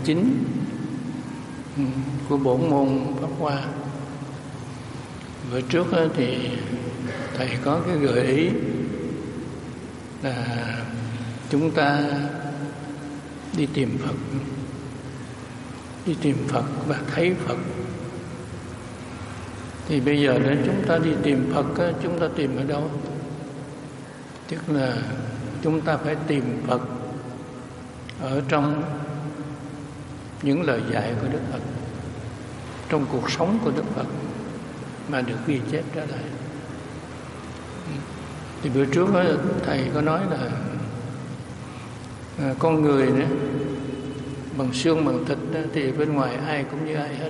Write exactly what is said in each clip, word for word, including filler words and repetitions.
chín của bổn môn Pháp Hoa. Bữa trước thì thầy có cái gợi ý là chúng ta đi tìm Phật, đi tìm Phật và thấy Phật. Thì bây giờ nếu chúng ta đi tìm Phật, chúng ta tìm ở đâu? Tức là chúng ta phải tìm Phật ở trong những lời dạy của Đức Phật, trong cuộc sống của Đức Phật mà được ghi chép ra lại. Thì bữa trước đó, thầy có nói là à, con người nữa, bằng xương bằng thịt đó, thì bên ngoài ai cũng như ai hết.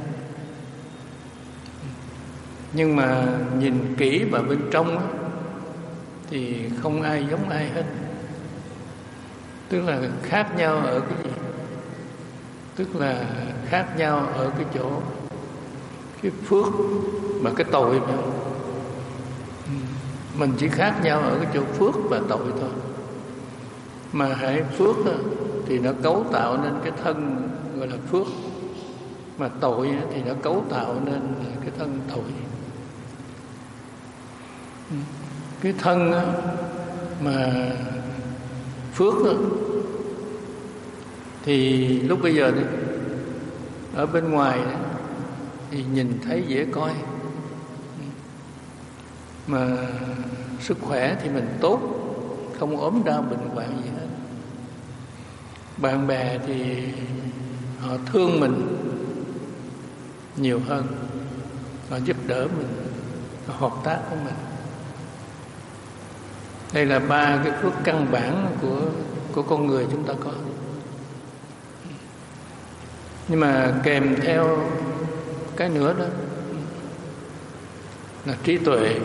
Nhưng mà nhìn kỹ vào bên trong đó, thì không ai giống ai hết. Tức là khác nhau ở cái gì? Tức là khác nhau ở cái chỗ cái phước và cái tội. Mình chỉ khác nhau ở cái chỗ phước và tội thôi. Mà hãy phước đó, thì nó cấu tạo nên cái thân gọi là phước, mà tội thì nó cấu tạo nên là cái thân tội. Cái thân đó, mà phước đó, thì lúc bây giờ đấy, ở bên ngoài đấy, thì nhìn thấy dễ coi, mà sức khỏe thì mình tốt, không ốm đau bệnh hoạn gì hết. Bạn bè thì họ thương mình nhiều hơn, họ giúp đỡ mình, họ hợp tác với mình. Đây là ba cái phước căn bản của của con người chúng ta có. Nhưng mà kèm theo cái nữa đó là trí tuệ.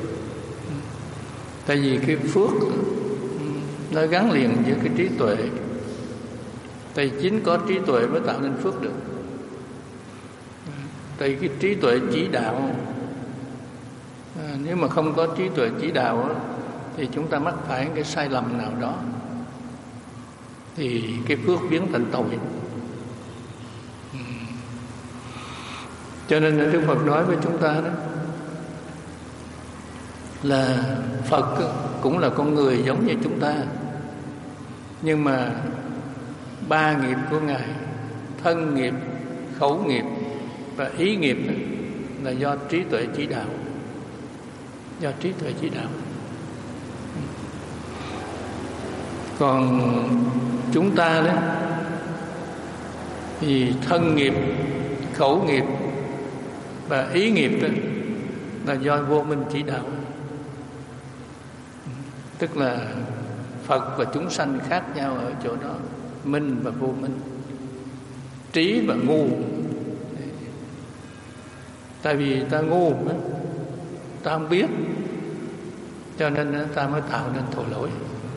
Tại vì cái phước nó gắn liền với cái trí tuệ. Tại chính có trí tuệ mới tạo nên phước được. Tại cái trí tuệ chỉ đạo, à, nếu mà không có trí tuệ chỉ đạo đó, thì chúng ta mắc phải cái sai lầm nào đó, thì cái phước biến thành tội. Cho nên Đức Phật nói với chúng ta đó là Phật cũng là con người giống như chúng ta, nhưng mà ba nghiệp của Ngài, thân nghiệp, khẩu nghiệp và ý nghiệp là do trí tuệ chỉ đạo, do trí tuệ chỉ đạo. Còn chúng ta đó thì thân nghiệp, khẩu nghiệp và ý nghiệp đó là do vô minh chỉ đạo. Tức là Phật và chúng sanh khác nhau ở chỗ đó, minh và vô minh, trí và ngu. Tại vì ta ngu, ta không biết, cho nên ta mới tạo nên tội lỗi.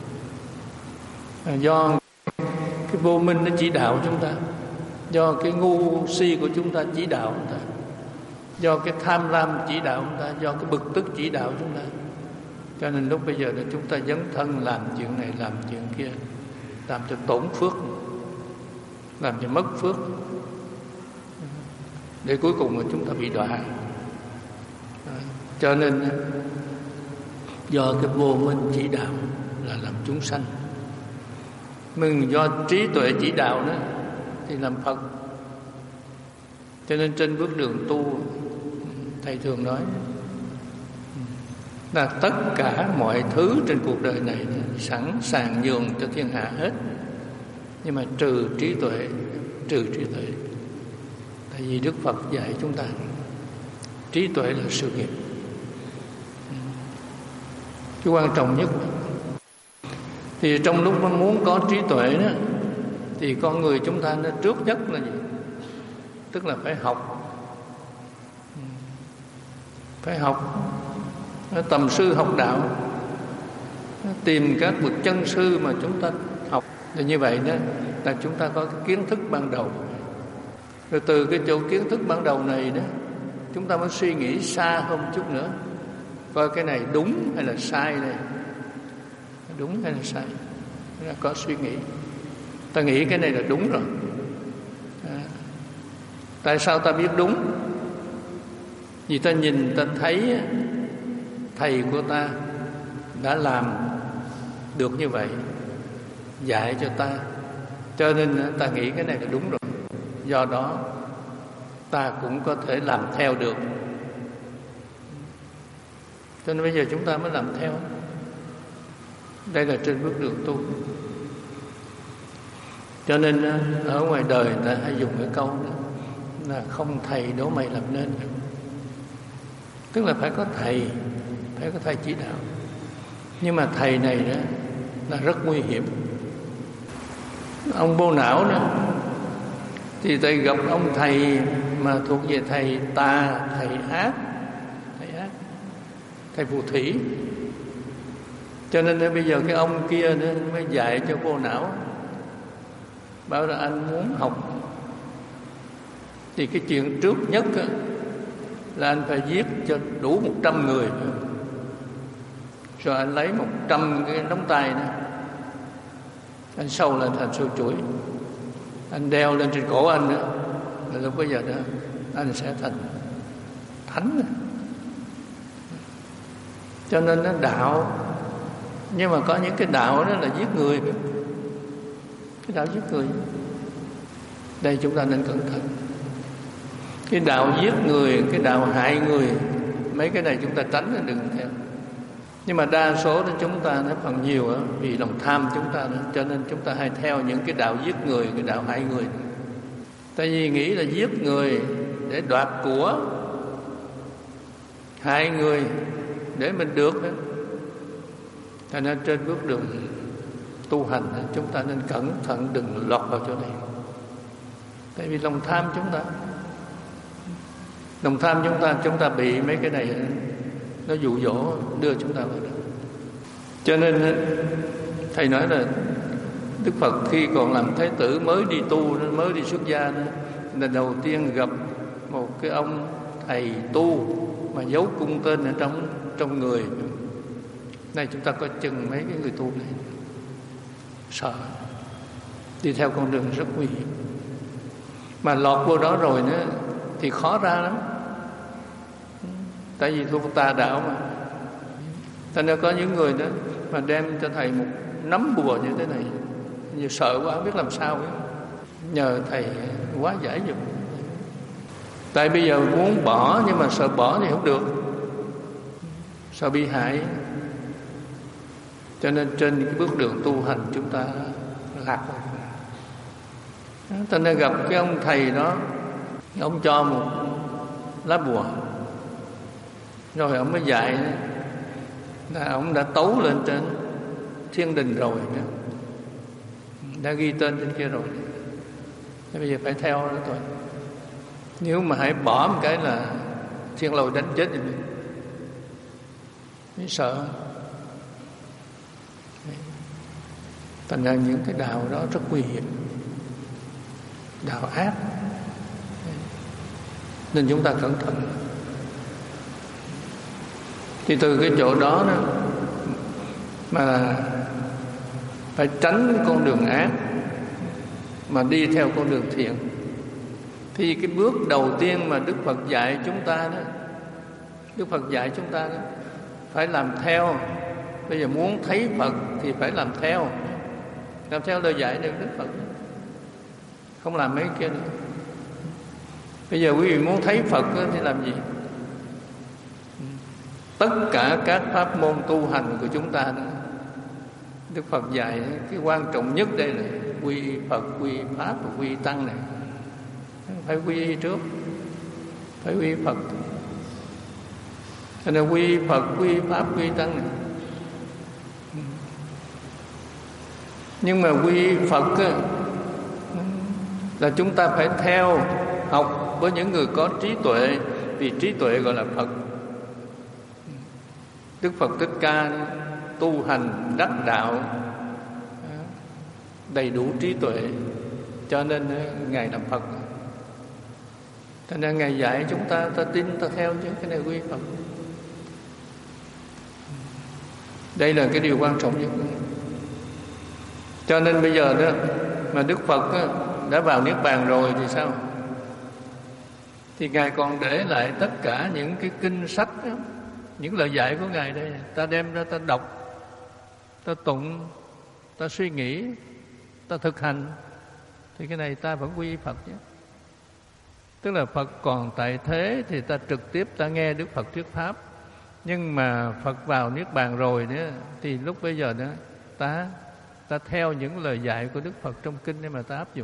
Do cái vô minh nó chỉ đạo chúng ta, do cái ngu si của chúng ta chỉ đạo chúng ta, do cái tham lam chỉ đạo chúng ta, do cái bực tức chỉ đạo chúng ta. Cho nên lúc bây giờ là chúng ta dấn thân làm chuyện này, làm chuyện kia, làm cho tổn phước, làm cho mất phước, để cuối cùng là chúng ta bị đọa. Cho nên do cái vô minh chỉ đạo là làm chúng sanh, mình do trí tuệ chỉ đạo đó thì làm Phật. Cho nên trên bước đường tu, thầy thường nói là tất cả mọi thứ trên cuộc đời này sẵn sàng nhường cho thiên hạ hết, nhưng mà trừ trí tuệ, trừ trí tuệ. Tại vì Đức Phật dạy chúng ta trí tuệ là sự nghiệp. Cái quan trọng nhất thì trong lúc nó muốn có trí tuệ đó, thì con người chúng ta nó trước nhất là gì? Tức là phải học, phải học tầm sư học đạo, tìm các bậc chân sư mà chúng ta học. Thì như vậy đó là chúng ta có cái kiến thức ban đầu. Rồi từ cái chỗ kiến thức ban đầu này đó, chúng ta mới suy nghĩ xa hơn chút nữa, coi cái này đúng hay là sai này, đúng hay là sai. Là có suy nghĩ, ta nghĩ cái này là đúng rồi, Tại sao ta biết đúng? Vì ta nhìn, ta thấy thầy của ta đã làm được như vậy, dạy cho ta, cho nên ta nghĩ cái này là đúng rồi. Do đó ta cũng có thể làm theo được. Cho nên bây giờ chúng ta mới làm theo. Đây là trên bước đường tu. Cho nên ở ngoài đời người ta hay dùng cái câu đó là không thầy đố mày làm nên. Tức là phải có thầy, phải có thầy chỉ đạo. Nhưng mà thầy này đó là rất nguy hiểm. Ông vô não đó thì thầy gặp ông thầy mà thuộc về thầy tà, thầy ác, thầy ác, thầy phù thủy. Cho nên bây giờ cái ông kia nữa mới dạy cho vô não, bảo là anh muốn học thì cái chuyện trước nhất là anh phải giết cho đủ một trăm người, rồi anh lấy một trăm cái đóng tay đó, anh sâu lên thành sâu chuỗi, anh đeo lên trên cổ anh nữa, rồi lúc bây giờ đó anh sẽ thành thánh. Cho nên nó đạo, nhưng mà có những cái đạo đó là giết người, cái đạo giết người. Đây chúng ta nên cẩn thận. Cái đạo giết người, cái đạo hại người, mấy cái này chúng ta tránh là đừng theo. Nhưng mà đa số đó chúng ta nó phần nhiều đó, vì lòng tham chúng ta đó, cho nên chúng ta hay theo những cái đạo giết người, cái đạo hại người. Tại vì nghĩ là giết người để đoạt của, hại người để mình được đó. Cho nên trên bước đường tu hành chúng ta nên cẩn thận đừng lọt vào chỗ này. Tại vì lòng tham chúng ta, lòng tham chúng ta, chúng ta bị mấy cái này nó dụ dỗ đưa chúng ta vào đó. Cho nên thầy nói là Đức Phật khi còn làm Thái tử mới đi tu, mới đi xuất gia đó, là đầu tiên gặp một cái ông thầy tu mà giấu cung tên ở trong trong người. Này chúng ta coi chừng mấy cái người tu này, sợ, đi theo con đường rất nguy hiểm. Mà lọt vô đó rồi nữa thì khó ra lắm. Tại vì tu tà đạo mà. Thành ra có những người đó mà đem cho thầy một nắm bùa như thế này, như sợ quá không biết làm sao ấy. Nhờ thầy quá giải giùm. Tại bây giờ muốn bỏ nhưng mà sợ bỏ thì không được, sợ bị hại. Cho nên trên cái bước đường tu hành chúng ta lạc rồi. Cho nên gặp cái ông thầy đó, ông cho một lá bùa, rồi ông mới dạy là ông đã tấu lên trên thiên đình rồi, đã ghi tên trên kia rồi. Thế bây giờ phải theo đó thôi. Nếu mà hãy bỏ một cái là thiên lôi đánh chết rồi mình. Mới sợ. Thành ra những cái đạo đó rất nguy hiểm, đạo ác, nên chúng ta cẩn thận. Thì từ cái chỗ đó, đó mà phải tránh con đường ác mà đi theo con đường thiện. Thì cái bước đầu tiên mà Đức Phật dạy chúng ta đó, Đức Phật dạy chúng ta đó phải làm theo. Bây giờ muốn thấy Phật thì phải làm theo, làm theo lời dạy được Đức Phật, không làm mấy kia nữa. Bây giờ quý vị muốn thấy Phật thì làm gì? Tất cả các pháp môn tu hành của chúng ta đó, Đức Phật dạy cái quan trọng nhất đây là quy Phật, quy Pháp và quy Tăng này. Phải quy y trước, phải quy Phật. Cho nên quy Phật, quy Pháp, quy Tăng này. Nhưng mà quy Phật á, là chúng ta phải theo học với những người có trí tuệ, vì trí tuệ gọi là Phật. Đức Phật Thích Ca tu hành đắc đạo đầy đủ trí tuệ, cho nên Ngài làm Phật. Cho nên Ngài dạy chúng ta, ta tin, ta theo chứ, cái này quy Phật. Đây là cái điều quan trọng nhất. Cho nên bây giờ đó mà Đức Phật đó, đã vào Niết Bàn rồi thì sao? thì Ngài còn để lại tất cả những cái kinh sách đó, những lời dạy của Ngài đây, ta đem ra ta đọc, ta tụng, ta suy nghĩ, ta thực hành, thì cái này ta vẫn quy y Phật chứ. Tức là Phật còn tại thế thì ta trực tiếp ta nghe Đức Phật thuyết pháp, nhưng mà Phật vào niết bàn rồi nữa thì lúc bây giờ nữa ta ta theo những lời dạy của Đức Phật trong kinh để mà ta áp dụng.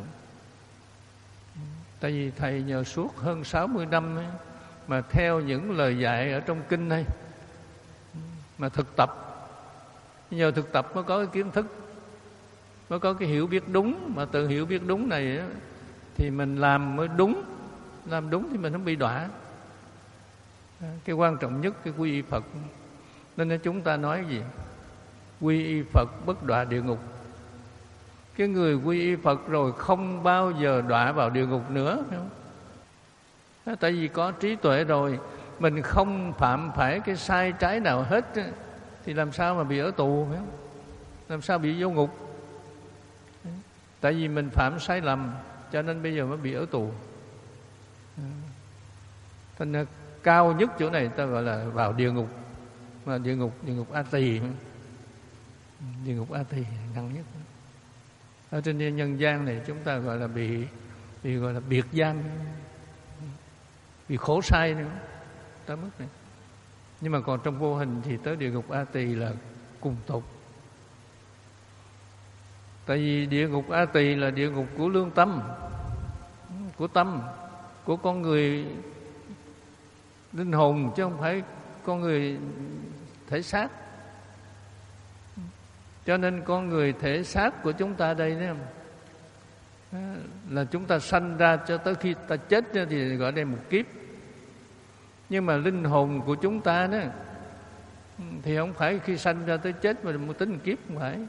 Tại vì thầy nhờ suốt hơn sáu mươi năm ấy, mà theo những lời dạy ở trong kinh này mà thực tập, nhờ thực tập mới có cái kiến thức, mới có cái hiểu biết đúng, mà từ hiểu biết đúng này ấy, thì mình làm mới đúng, làm đúng thì mình không bị đọa. Cái quan trọng nhất cái quy y Phật. Nên chúng ta nói gì? Quy y Phật bất đọa địa ngục. Cái người quy y Phật rồi không bao giờ đọa vào địa ngục nữa, phải không? Tại vì có trí tuệ rồi, mình không phạm phải cái sai trái nào hết, thì làm sao mà bị ở tù, phải không? Làm sao bị vô ngục? Tại vì mình phạm sai lầm, cho nên bây giờ mới bị ở tù. Thành ra cao nhất chỗ này ta gọi là vào địa ngục, mà địa ngục địa ngục A Tỳ, địa ngục A Tỳ nặng nhất. Ở trên nhân gian này chúng ta gọi là bị bị gọi là biệt giam, bị khổ sai nữa, tới mức này. Nhưng mà còn trong vô hình thì tới địa ngục A Tỳ là cùng tột. Tại vì địa ngục A Tỳ là địa ngục của lương tâm, của tâm, của con người linh hồn, chứ không phải con người thể xác. Cho nên con người thể xác của chúng ta đây đấy, là chúng ta sanh ra cho tới khi ta chết thì gọi đây một kiếp. Nhưng mà linh hồn của chúng ta đó thì không phải khi sanh ra tới chết mà một tính một kiếp, không phải.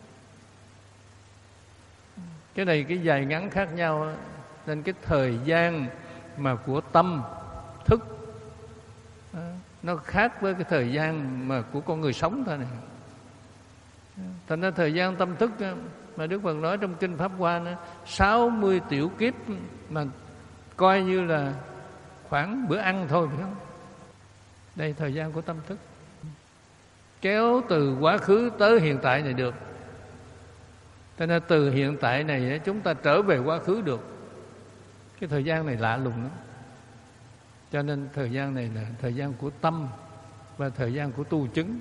Cái này cái dài ngắn khác nhau. Nên cái thời gian mà của tâm thức nó khác với cái thời gian mà của con người sống thôi này. Thành ra thời gian tâm thức mà Đức Phật nói trong Kinh Pháp Hoa đó, sáu mươi tiểu kiếp mà coi như là khoảng bữa ăn thôi, phải không? Đây thời gian của tâm thức, kéo từ quá khứ tới hiện tại này được. Cho nên từ hiện tại này chúng ta trở về quá khứ được. Cái thời gian này lạ lùng lắm. Cho nên thời gian này là thời gian của tâm và thời gian của tu chứng.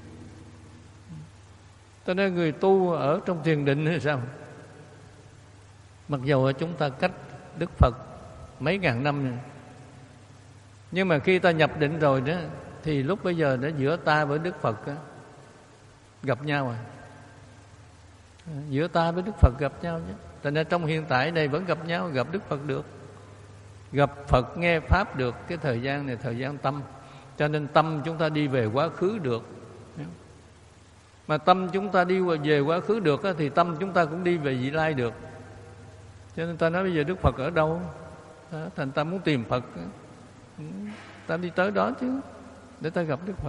Cho nên người tu ở trong thiền định hay sao? Mặc dù chúng ta cách Đức Phật mấy ngàn năm rồi, nhưng mà khi ta nhập định rồi đó, thì lúc bây giờ đó giữa ta với Đức Phật đó, gặp nhau à. Giữa ta với Đức Phật gặp nhau chứ. Tại nên trong hiện tại này vẫn gặp nhau, gặp Đức Phật được, gặp Phật nghe Pháp được. Cái thời gian này thời gian tâm. Cho nên tâm chúng ta đi về quá khứ được. Mà tâm chúng ta đi về quá khứ được thì tâm chúng ta cũng đi về vị lai được. Cho nên ta nói bây giờ Đức Phật ở đâu? Đó, thành ta muốn tìm Phật, ta đi tới đó chứ, để ta gặp Đức Phật.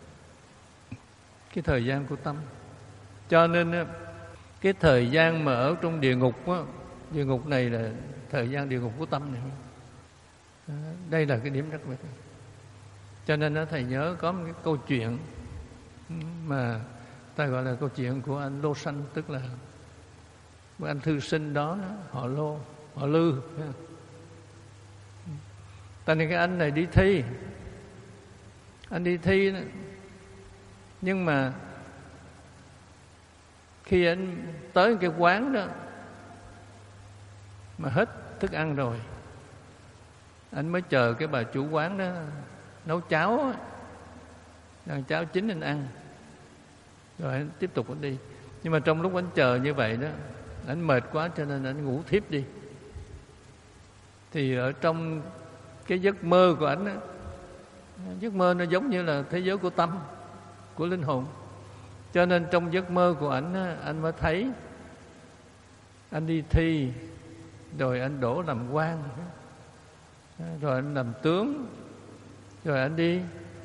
Cái thời gian của tâm. Cho nên cái thời gian mà ở trong địa ngục á, địa ngục này là thời gian địa ngục của tâm này. Đây là cái điểm rất biệt. Cho nên đó, thầy nhớ có một cái câu chuyện mà ta gọi là câu chuyện của anh Lô Sanh, tức là một anh thư sinh đó, họ Lô, họ Lư. Tại nên cái anh này đi thi, anh đi thi đó. Nhưng mà khi anh tới cái quán đó mà hết thức ăn rồi, anh mới chờ cái bà chủ quán đó nấu cháo, ăn cháo chín anh ăn, rồi anh tiếp tục anh đi. Nhưng mà trong lúc anh chờ như vậy đó, anh mệt quá cho nên anh ngủ thiếp đi. Thì ở trong cái giấc mơ của anh đó, giấc mơ nó giống như là thế giới của tâm, của linh hồn. Cho nên trong giấc mơ của anh, anh mới thấy anh đi thi, rồi anh đổ làm quan, rồi anh làm tướng, rồi anh đi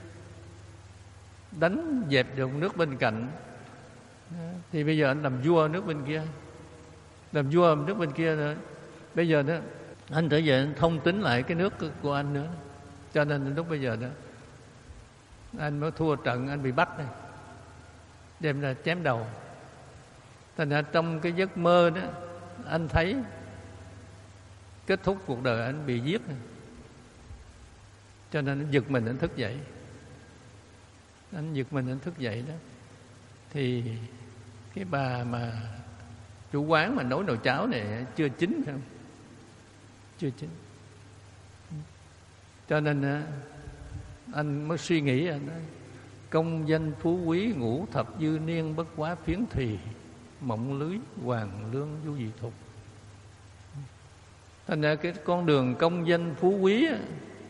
đánh dẹp được nước bên cạnh. Thì bây giờ anh làm vua nước bên kia, làm vua nước bên kia rồi. Bây giờ đó anh trở về anh thông tính lại cái nước của anh nữa. Cho nên lúc bây giờ đó anh mới thua trận, anh bị bắt này, đem ra chém đầu. Thành ra trong cái giấc mơ đó anh thấy kết thúc cuộc đời anh bị giết này. Cho nên anh giật mình, anh thức dậy. Anh giật mình, anh thức dậy đó. Thì cái bà mà chủ quán mà nấu nồi cháo này chưa chín phải không? Chưa chín. Cho nên anh mới suy nghĩ, anh nói, công danh phú quý ngũ thập dư niên, bất quá phiến thùy, mộng lưới hoàng lương du dị thục. Thành ra cái con đường công danh phú quý á,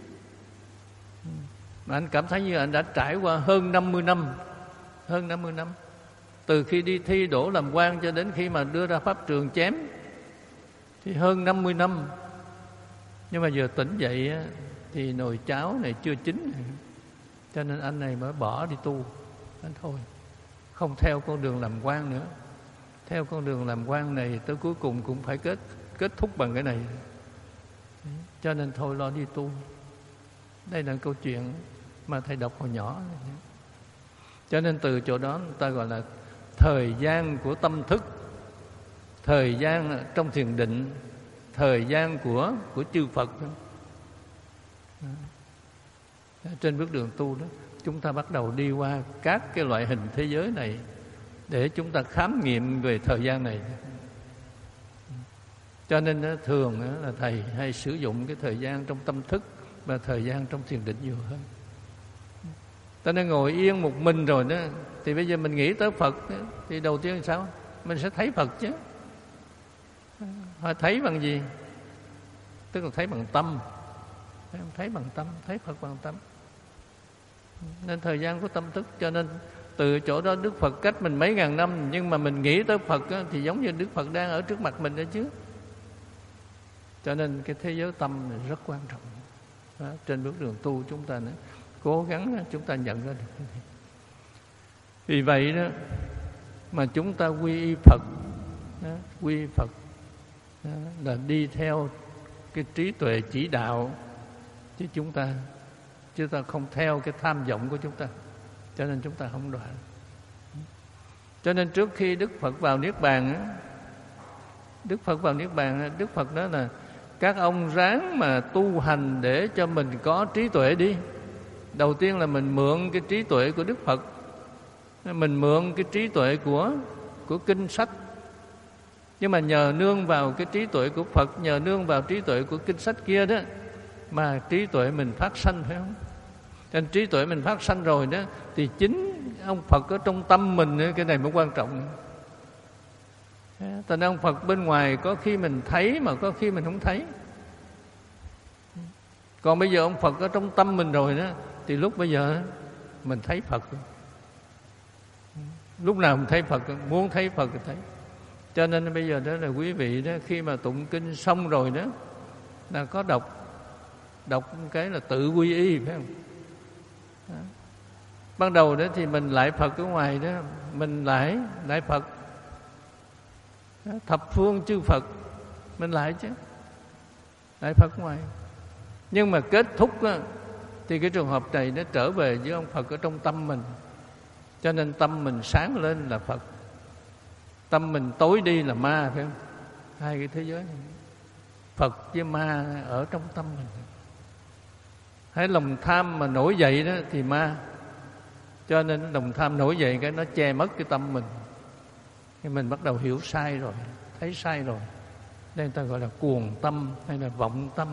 mà anh cảm thấy như anh đã trải qua hơn năm mươi năm. Hơn năm mươi năm. Từ khi đi thi đỗ làm quan cho đến khi mà đưa ra pháp trường chém, thì hơn năm mươi năm. Nhưng mà giờ tỉnh dậy á, thì nồi cháo này chưa chín. Cho nên anh này mới bỏ đi tu. Anh thôi, không theo con đường làm quan nữa. Theo con đường làm quan này tới cuối cùng cũng phải kết kết thúc bằng cái này. Cho nên thôi lo đi tu. Đây là câu chuyện mà thầy đọc hồi nhỏ. Cho nên từ chỗ đó người ta gọi là thời gian của tâm thức, thời gian trong thiền định, thời gian của của chư Phật. Trên bước đường tu đó, chúng ta bắt đầu đi qua các cái loại hình thế giới này để chúng ta khám nghiệm về thời gian này. Cho nên thường là thầy hay sử dụng cái thời gian trong tâm thức và thời gian trong thiền định nhiều hơn. Ta nên ngồi yên một mình rồi đó, thì bây giờ mình nghĩ tới Phật đó, thì đầu tiên sao? Mình sẽ thấy Phật chứ. Họ thấy bằng gì? Tức là thấy bằng tâm. Thấy bằng tâm, thấy Phật bằng tâm. Nên thời gian của tâm thức. Cho nên từ chỗ đó Đức Phật cách mình mấy ngàn năm, nhưng mà mình nghĩ tới Phật đó, thì giống như Đức Phật đang ở trước mặt mình đó chứ. Cho nên cái thế giới tâm này rất quan trọng. Đó, trên bước đường tu chúng ta nữa, cố gắng chúng ta nhận ra được. Vì vậy đó mà chúng ta quy y Phật, đó, quy y Phật đó, là đi theo cái trí tuệ chỉ đạo, chứ chúng ta chúng ta không theo cái tham vọng của chúng ta. Cho nên chúng ta không đoạn. Cho nên trước khi Đức Phật vào Niết Bàn á, Đức Phật vào Niết Bàn, Đức Phật nói là các ông ráng mà tu hành để cho mình có trí tuệ đi. Đầu tiên là mình mượn cái trí tuệ của Đức Phật, mình mượn cái trí tuệ của của kinh sách. Nhưng mà nhờ nương vào cái trí tuệ của Phật, nhờ nương vào trí tuệ của kinh sách kia đó, mà trí tuệ mình phát sanh, phải không? Nên trí tuệ mình phát sanh rồi đó, thì chính ông Phật ở trong tâm mình, cái này mới quan trọng. Thành ông Phật bên ngoài có khi mình thấy mà có khi mình không thấy. Còn bây giờ ông Phật ở trong tâm mình rồi đó, thì lúc bây giờ mình thấy Phật. Lúc nào mình thấy Phật, muốn thấy Phật thì thấy. Cho nên bây giờ đó là quý vị đó, khi mà tụng kinh xong rồi đó, là có đọc Đọc cái là tự quy y, phải không? Đó. Ban đầu đó thì mình lại Phật ở ngoài đó, mình lại lại Phật đó, thập phương chư Phật mình lại chứ, lại Phật ngoài. Nhưng mà kết thúc đó, thì cái trường hợp này nó trở về với ông Phật ở trong tâm mình. Cho nên tâm mình sáng lên là Phật, tâm mình tối đi là ma, phải không? Hai cái thế giới này, Phật với ma ở trong tâm mình. Hay lòng tham mà nổi dậy đó thì ma. Cho nên lòng tham nổi dậy cái nó che mất cái tâm mình. Thì mình bắt đầu hiểu sai rồi, thấy sai rồi. Đây người ta gọi là cuồng tâm hay là vọng tâm.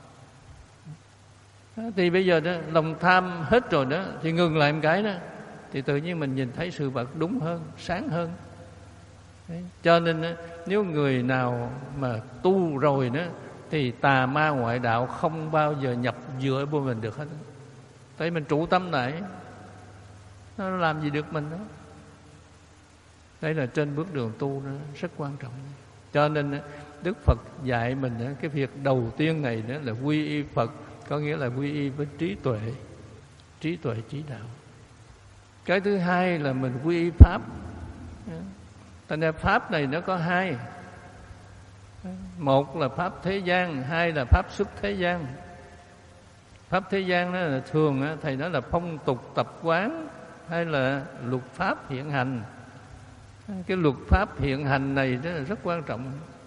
Đó, thì bây giờ đó lòng tham hết rồi đó, thì ngừng lại một cái đó, thì tự nhiên mình nhìn thấy sự vật đúng hơn, sáng hơn. Đấy. Cho nên nếu người nào mà tu rồi đó, thì tà ma ngoại đạo không bao giờ nhập dựa vô mình được hết. Tại mình trụ tâm lại, nó làm gì được mình đó. Đây là trên bước đường tu nó rất quan trọng. Cho nên Đức Phật dạy mình cái việc đầu tiên này đó là quy y Phật, có nghĩa là quy y với trí tuệ, trí tuệ chỉ đạo. Cái thứ hai là mình quy y Pháp. Thành ra Pháp này nó có hai. Một là Pháp thế gian, hai là Pháp xuất thế gian. Pháp thế gian đó là thường á, thầy nói là phong tục tập quán hay là luật pháp hiện hành. Cái luật pháp hiện hành này đó là rất quan trọng.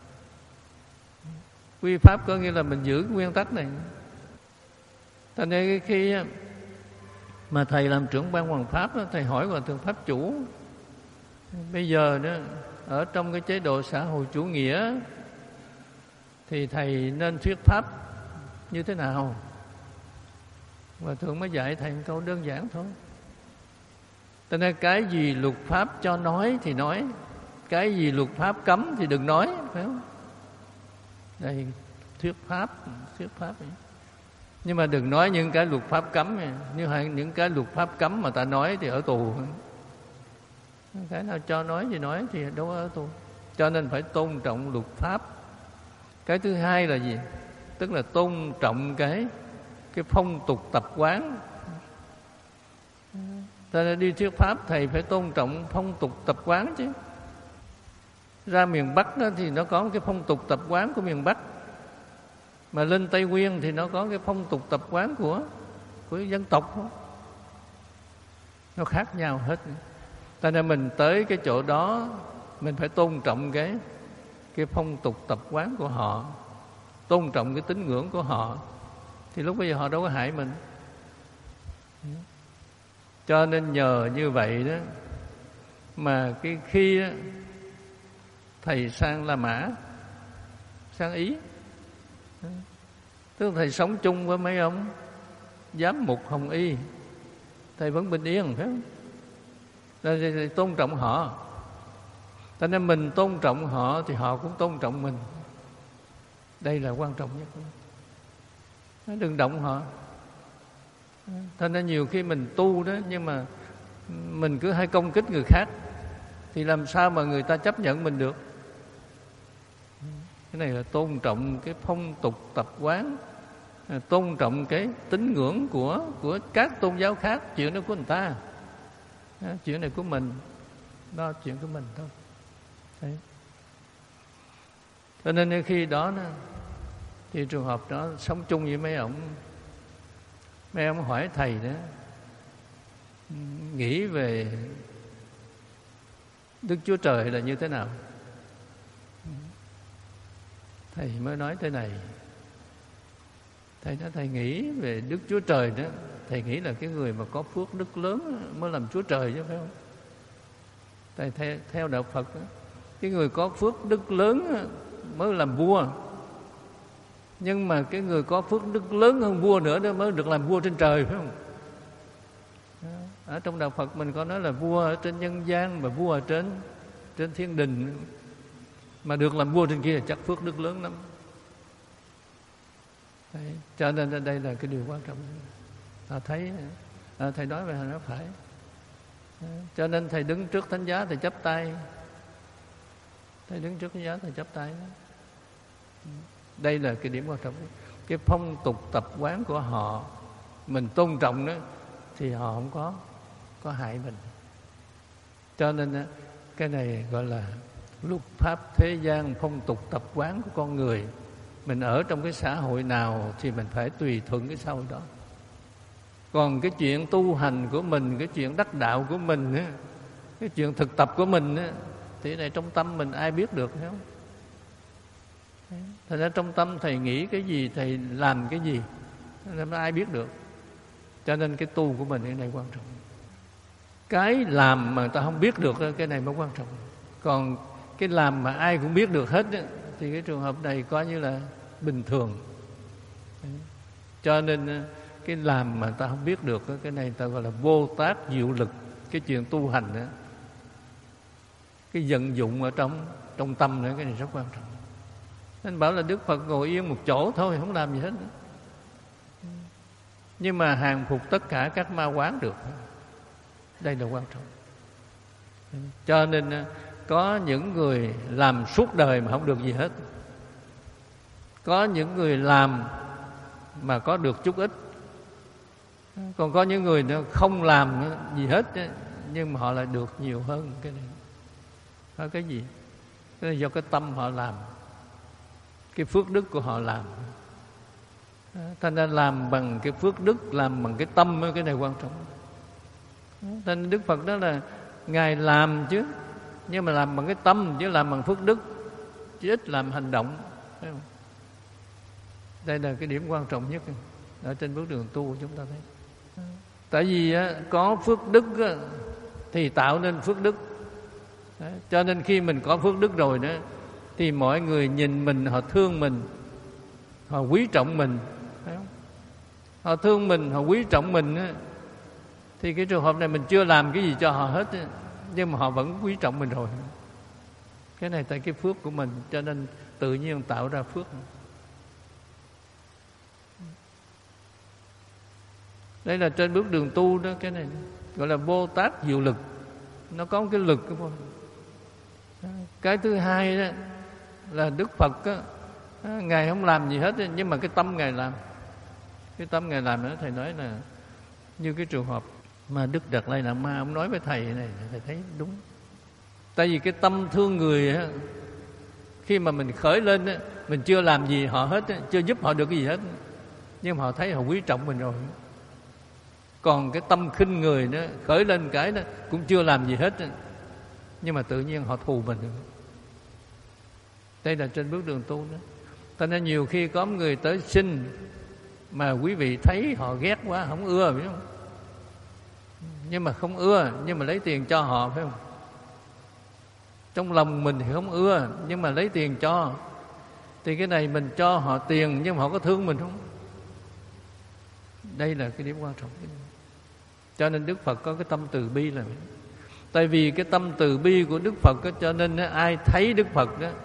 Quy pháp có nghĩa là mình giữ nguyên tắc này. Cho nên khi mà thầy làm trưởng ban hoàng pháp đó, thầy hỏi Hòa Thượng Pháp Chủ, bây giờ đó ở trong cái chế độ xã hội chủ nghĩa thì thầy nên thuyết pháp như thế nào? Hòa Thượng mới dạy thầy một câu đơn giản thôi. Cho nên cái gì luật pháp cho nói thì nói, cái gì luật pháp cấm thì đừng nói, phải không? Đây thuyết pháp, thuyết pháp ấy. Nhưng mà đừng nói những cái luật pháp cấm này. Như những cái luật pháp cấm mà ta nói thì ở tù. Cái nào cho nói thì nói thì đâu ở tù. Cho nên phải tôn trọng luật pháp. Cái thứ hai là gì? Tức là tôn trọng cái cái phong tục tập quán. Ta nên đi thuyết pháp thầy phải tôn trọng phong tục tập quán chứ. Ra miền Bắc đó thì nó có cái phong tục tập quán của miền Bắc, mà lên Tây Nguyên thì nó có cái phong tục tập quán của của dân tộc đó. Nó khác nhau hết. Cho nên mình tới cái chỗ đó mình phải tôn trọng cái cái phong tục tập quán của họ, tôn trọng cái tín ngưỡng của họ, thì lúc bây giờ họ đâu có hại mình. Cho nên nhờ như vậy đó mà cái khi đó, thầy sang La Mã, sang Ý, tức là thầy sống chung với mấy ông giám mục Hồng Y, thầy vẫn bình yên, phải không? Thầy, thầy tôn trọng họ. Cho nên mình tôn trọng họ thì họ cũng tôn trọng mình. Đây là quan trọng nhất. Đừng động họ. Cho nên nhiều khi mình tu đó, nhưng mà mình cứ hay công kích người khác thì làm sao mà người ta chấp nhận mình được? Cái này là tôn trọng cái phong tục tập quán, tôn trọng cái tín ngưỡng của của các tôn giáo khác. Chuyện đó của người ta, chuyện này của mình, đó chuyện của mình thôi. Đấy. Cho nên khi đó, đó thì trường hợp đó sống chung với mấy ông, mấy ông hỏi thầy đó, nghĩ về Đức Chúa Trời là như thế nào? Thầy mới nói thế này. Thầy nói thầy nghĩ về Đức Chúa Trời đó, thầy nghĩ là cái người mà có phước đức lớn mới làm Chúa Trời chứ, phải không? Thầy theo, theo đạo Phật đó, cái người có phước đức lớn mới làm vua. Nhưng mà cái người có phước đức lớn hơn vua nữa đó mới được làm vua trên trời, phải không? Ở trong đạo Phật mình có nói là vua ở trên nhân gian và vua ở trên trên thiên đình, mà được làm vua trên kia chắc phước đức lớn lắm. Đấy. Cho nên đây là cái điều quan trọng. Ta thấy à, thầy nói về nó phải. Cho nên thầy đứng trước thánh giá thầy chắp tay. Thầy đứng trước thánh giá thầy chắp tay đó. Đây là cái điểm quan trọng. Cái phong tục tập quán của họ mình tôn trọng đó, thì họ không có có hại mình. Cho nên cái này gọi là luật pháp thế gian, phong tục tập quán của con người. Mình ở trong cái xã hội nào thì mình phải tùy thuận cái xã hội đó. Còn cái chuyện tu hành của mình, cái chuyện đắc đạo của mình, cái chuyện thực tập của mình, thì này trong tâm mình ai biết được, phải không? Thật ra trong tâm thầy nghĩ cái gì, thầy làm cái gì, nên ai biết được. Cho nên cái tu của mình cái này quan trọng. Cái làm mà ta không biết được cái này mới quan trọng. Còn cái làm mà ai cũng biết được hết thì cái trường hợp này coi như là bình thường. Cho nên cái làm mà ta không biết được cái này ta gọi là vô tác diệu lực. Cái chuyện tu hành đó, cái vận dụng ở trong trong tâm nữa, cái này rất quan trọng. Nên bảo là Đức Phật ngồi yên một chỗ thôi, không làm gì hết nữa. Nhưng mà hàng phục tất cả các ma quán được. Đây là quan trọng. Cho nên có những người làm suốt đời mà không được gì hết. Có những người làm mà có được chút ít. Còn có những người không làm gì hết, nhưng mà họ lại được nhiều hơn. Cái này có cái gì? Cái này do cái tâm họ làm, cái phước đức của họ làm. Thành ra làm bằng cái phước đức, làm bằng cái tâm, cái này quan trọng. Thành Đức Phật đó là Ngài làm chứ, nhưng mà làm bằng cái tâm, chứ làm bằng phước đức, chứ ít làm hành động. Thấy không? Đây là cái điểm quan trọng nhất ở trên bước đường tu chúng ta thấy. Tại vì á, có phước đức á, thì tạo nên phước đức. Đấy, cho nên khi mình có phước đức rồi đó, thì mọi người nhìn mình, họ thương mình, họ quý trọng mình. Thấy không? Họ thương mình, họ quý trọng mình á, thì cái trường hợp này mình chưa làm cái gì cho họ hết á, nhưng mà họ vẫn quý trọng mình rồi. Cái này tại cái phước của mình, cho nên tự nhiên tạo ra phước. Đây là trên bước đường tu đó, cái này gọi là Bồ Tát diệu lực. Nó có một cái lực của mình. Cái thứ hai đó là Đức Phật á, Ngài không làm gì hết, nhưng mà cái tâm Ngài làm. Cái tâm Ngài làm đó, Thầy nói là như cái trường hợp mà Đức Đạt Lai Lạt Ma ông nói với Thầy này, Thầy thấy đúng. Tại vì cái tâm thương người á, khi mà mình khởi lên á, mình chưa làm gì họ hết, chưa giúp họ được cái gì hết, nhưng mà họ thấy họ quý trọng mình rồi. Còn cái tâm khinh người đó, khởi lên cái đó cũng chưa làm gì hết, nhưng mà tự nhiên họ thù mình. Đây là trên bước đường tu đó. Cho nên nhiều khi có người tới xin mà quý vị thấy họ ghét quá, không ưa, biết không? Nhưng mà không ưa, nhưng mà lấy tiền cho họ, phải không? Trong lòng mình thì không ưa, nhưng mà lấy tiền cho. Thì cái này mình cho họ tiền, nhưng mà họ có thương mình không? Đây là cái điểm quan trọng. Cho nên Đức Phật có cái tâm từ bi là tại vì cái tâm từ bi của Đức Phật đó, cho nên ai thấy Đức Phật đó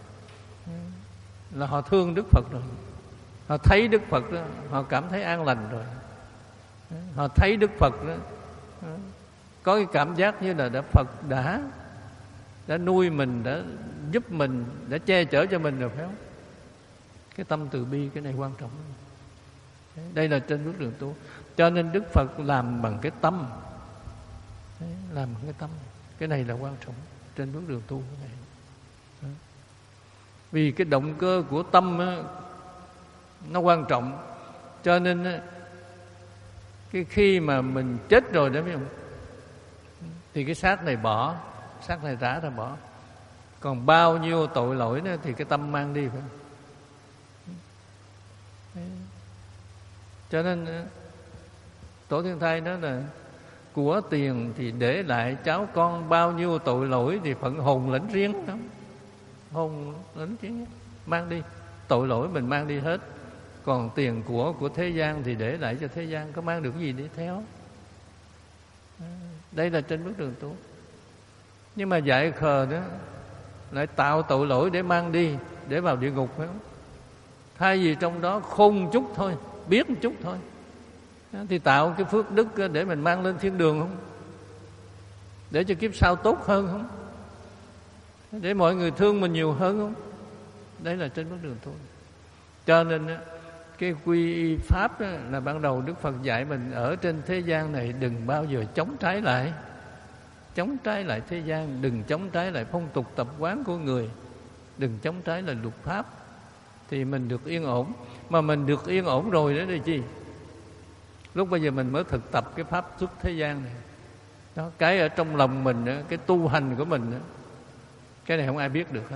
là họ thương Đức Phật rồi. Họ thấy Đức Phật đó, họ cảm thấy an lành rồi. Họ thấy Đức Phật đó, có cái cảm giác như là đã Phật đã đã nuôi mình, đã giúp mình, đã che chở cho mình rồi, phải không? Cái tâm từ bi, cái này quan trọng. Đây là trên bước đường tu. Cho nên Đức Phật làm bằng cái tâm. Làm bằng cái tâm. Cái này là quan trọng trên bước đường tu cái này. Vì cái động cơ của tâm á, nó quan trọng. Cho nên á, cái khi mà mình chết rồi đó, biết không? Thì cái xác này bỏ, xác này rã ra bỏ. Còn bao nhiêu tội lỗi đó thì cái tâm mang đi, phải không? Cho nên Tổ Thiên Thai nói là của tiền thì để lại cháu con, bao nhiêu tội lỗi thì phận hồn lãnh riêng đó. Hồn lãnh riêng mang đi. Tội lỗi mình mang đi hết. Còn tiền của của thế gian thì để lại cho thế gian, có mang được cái gì để theo. Đây là trên bước đường tu. Nhưng mà dại khờ đó lại tạo tội lỗi để mang đi, để vào địa ngục, phải không? Thay vì trong đó khôn chút thôi, biết một chút thôi, thì tạo cái phước đức để mình mang lên thiên đường không? Để cho kiếp sau tốt hơn không? Để mọi người thương mình nhiều hơn không? Đấy là trên bước đường tu. Cho nên cái quy y pháp là ban đầu Đức Phật dạy mình ở trên thế gian này đừng bao giờ chống trái lại. Chống trái lại thế gian, đừng chống trái lại phong tục tập quán của người, đừng chống trái lại luật pháp, thì mình được yên ổn. Mà mình được yên ổn rồi đó là chi? Lúc bây giờ mình mới thực tập cái pháp xuất thế gian này đó, cái ở trong lòng mình đó, cái tu hành của mình đó, cái này không ai biết được hết.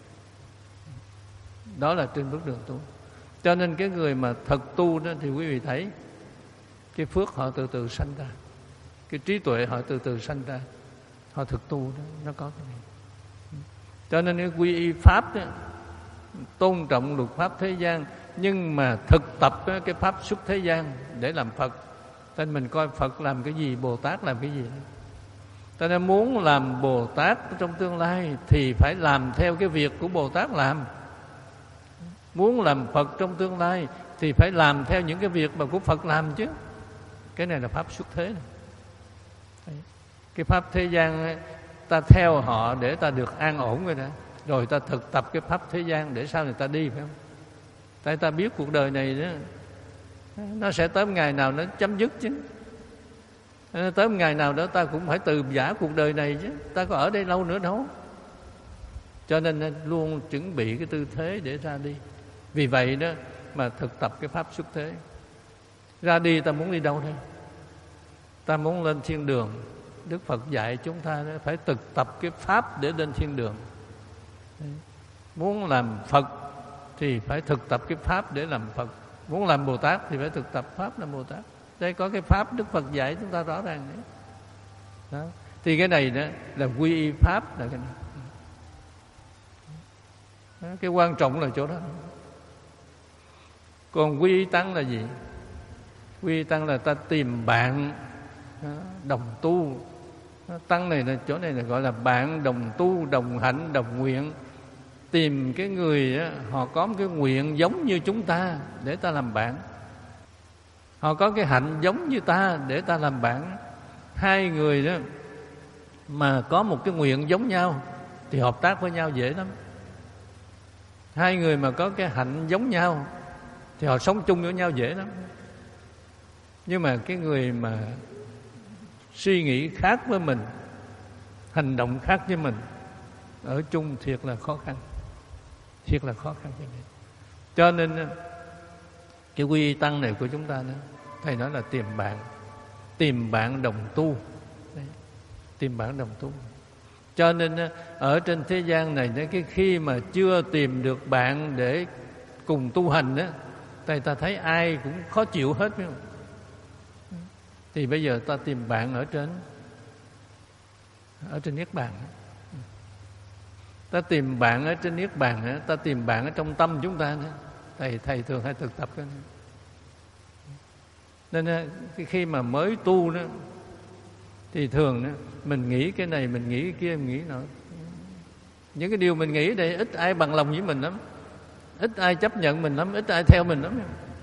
Đó là trên bước đường tu. Cho nên cái người mà thật tu đó thì quý vị thấy cái phước họ từ từ sanh ra, cái trí tuệ họ từ từ sanh ra, họ thực tu đó, nó có cái này. Cho nên cái quy y pháp đó, tôn trọng luật pháp thế gian, nhưng mà thực tập cái pháp xuất thế gian để làm Phật. Nên mình coi Phật làm cái gì, Bồ Tát làm cái gì. Cho nên muốn làm Bồ Tát trong tương lai thì phải làm theo cái việc của Bồ Tát làm. Muốn làm Phật trong tương lai thì phải làm theo những cái việc mà của Phật làm chứ. Cái này là pháp xuất thế này. Cái pháp thế gian ta theo họ để ta được an ổn rồi đó, rồi ta thực tập cái pháp thế gian để sau này ta đi, phải không? Tại ta biết cuộc đời này đó, nó sẽ tới một ngày nào nó chấm dứt chứ. Tới một ngày nào đó ta cũng phải từ giã cuộc đời này chứ. Ta có ở đây lâu nữa đâu. Cho nên luôn chuẩn bị cái tư thế để ra đi. Vì vậy đó, mà thực tập cái pháp xuất thế. Ra đi ta muốn đi đâu thôi? Ta muốn lên thiên đường. Đức Phật dạy chúng ta phải thực tập cái pháp để lên thiên đường. Muốn làm Phật thì phải thực tập cái pháp để làm Phật. Muốn làm Bồ Tát thì phải thực tập pháp làm Bồ Tát. Đây có cái pháp Đức Phật dạy chúng ta rõ ràng đấy. Đó. Thì cái này đó là quy y pháp là cái này. Đó. Cái quan trọng là chỗ đó. Còn quy y tăng là gì? Quy y tăng là ta tìm bạn đó, đồng tu. Tăng này là chỗ này là gọi là bạn đồng tu, đồng hạnh, đồng nguyện. Tìm cái người đó, họ có một cái nguyện giống như chúng ta để ta làm bạn. Họ có cái hạnh giống như ta để ta làm bạn. Hai người đó mà có một cái nguyện giống nhau thì hợp tác với nhau dễ lắm. Hai người mà có cái hạnh giống nhau thì họ sống chung với nhau dễ lắm. Nhưng mà cái người mà suy nghĩ khác với mình, hành động khác với mình, ở chung thiệt là khó khăn. Thiệt là khó khăn cho mình. Cho nên cái quy y tăng này của chúng ta đó, thầy nói là tìm bạn. Tìm bạn đồng tu. Đấy. Tìm bạn đồng tu. Cho nên ở trên thế gian này, cái khi mà chưa tìm được bạn để cùng tu hành đó, thầy ta thấy ai cũng khó chịu hết, phải không? Thì bây giờ ta tìm bạn ở trên Ở trên Niết Bàn. Ta tìm bạn ở trên Niết Bàn, ta tìm bạn ở trong tâm chúng ta nữa. Thầy, thầy thường hay thực tập cái này. Nên khi mà mới tu đó thì thường đó, mình nghĩ cái này, mình nghĩ cái kia, mình nghĩ nọ. Những cái điều mình nghĩ đây ít ai bằng lòng với mình lắm, ít ai chấp nhận mình lắm, ít ai theo mình lắm.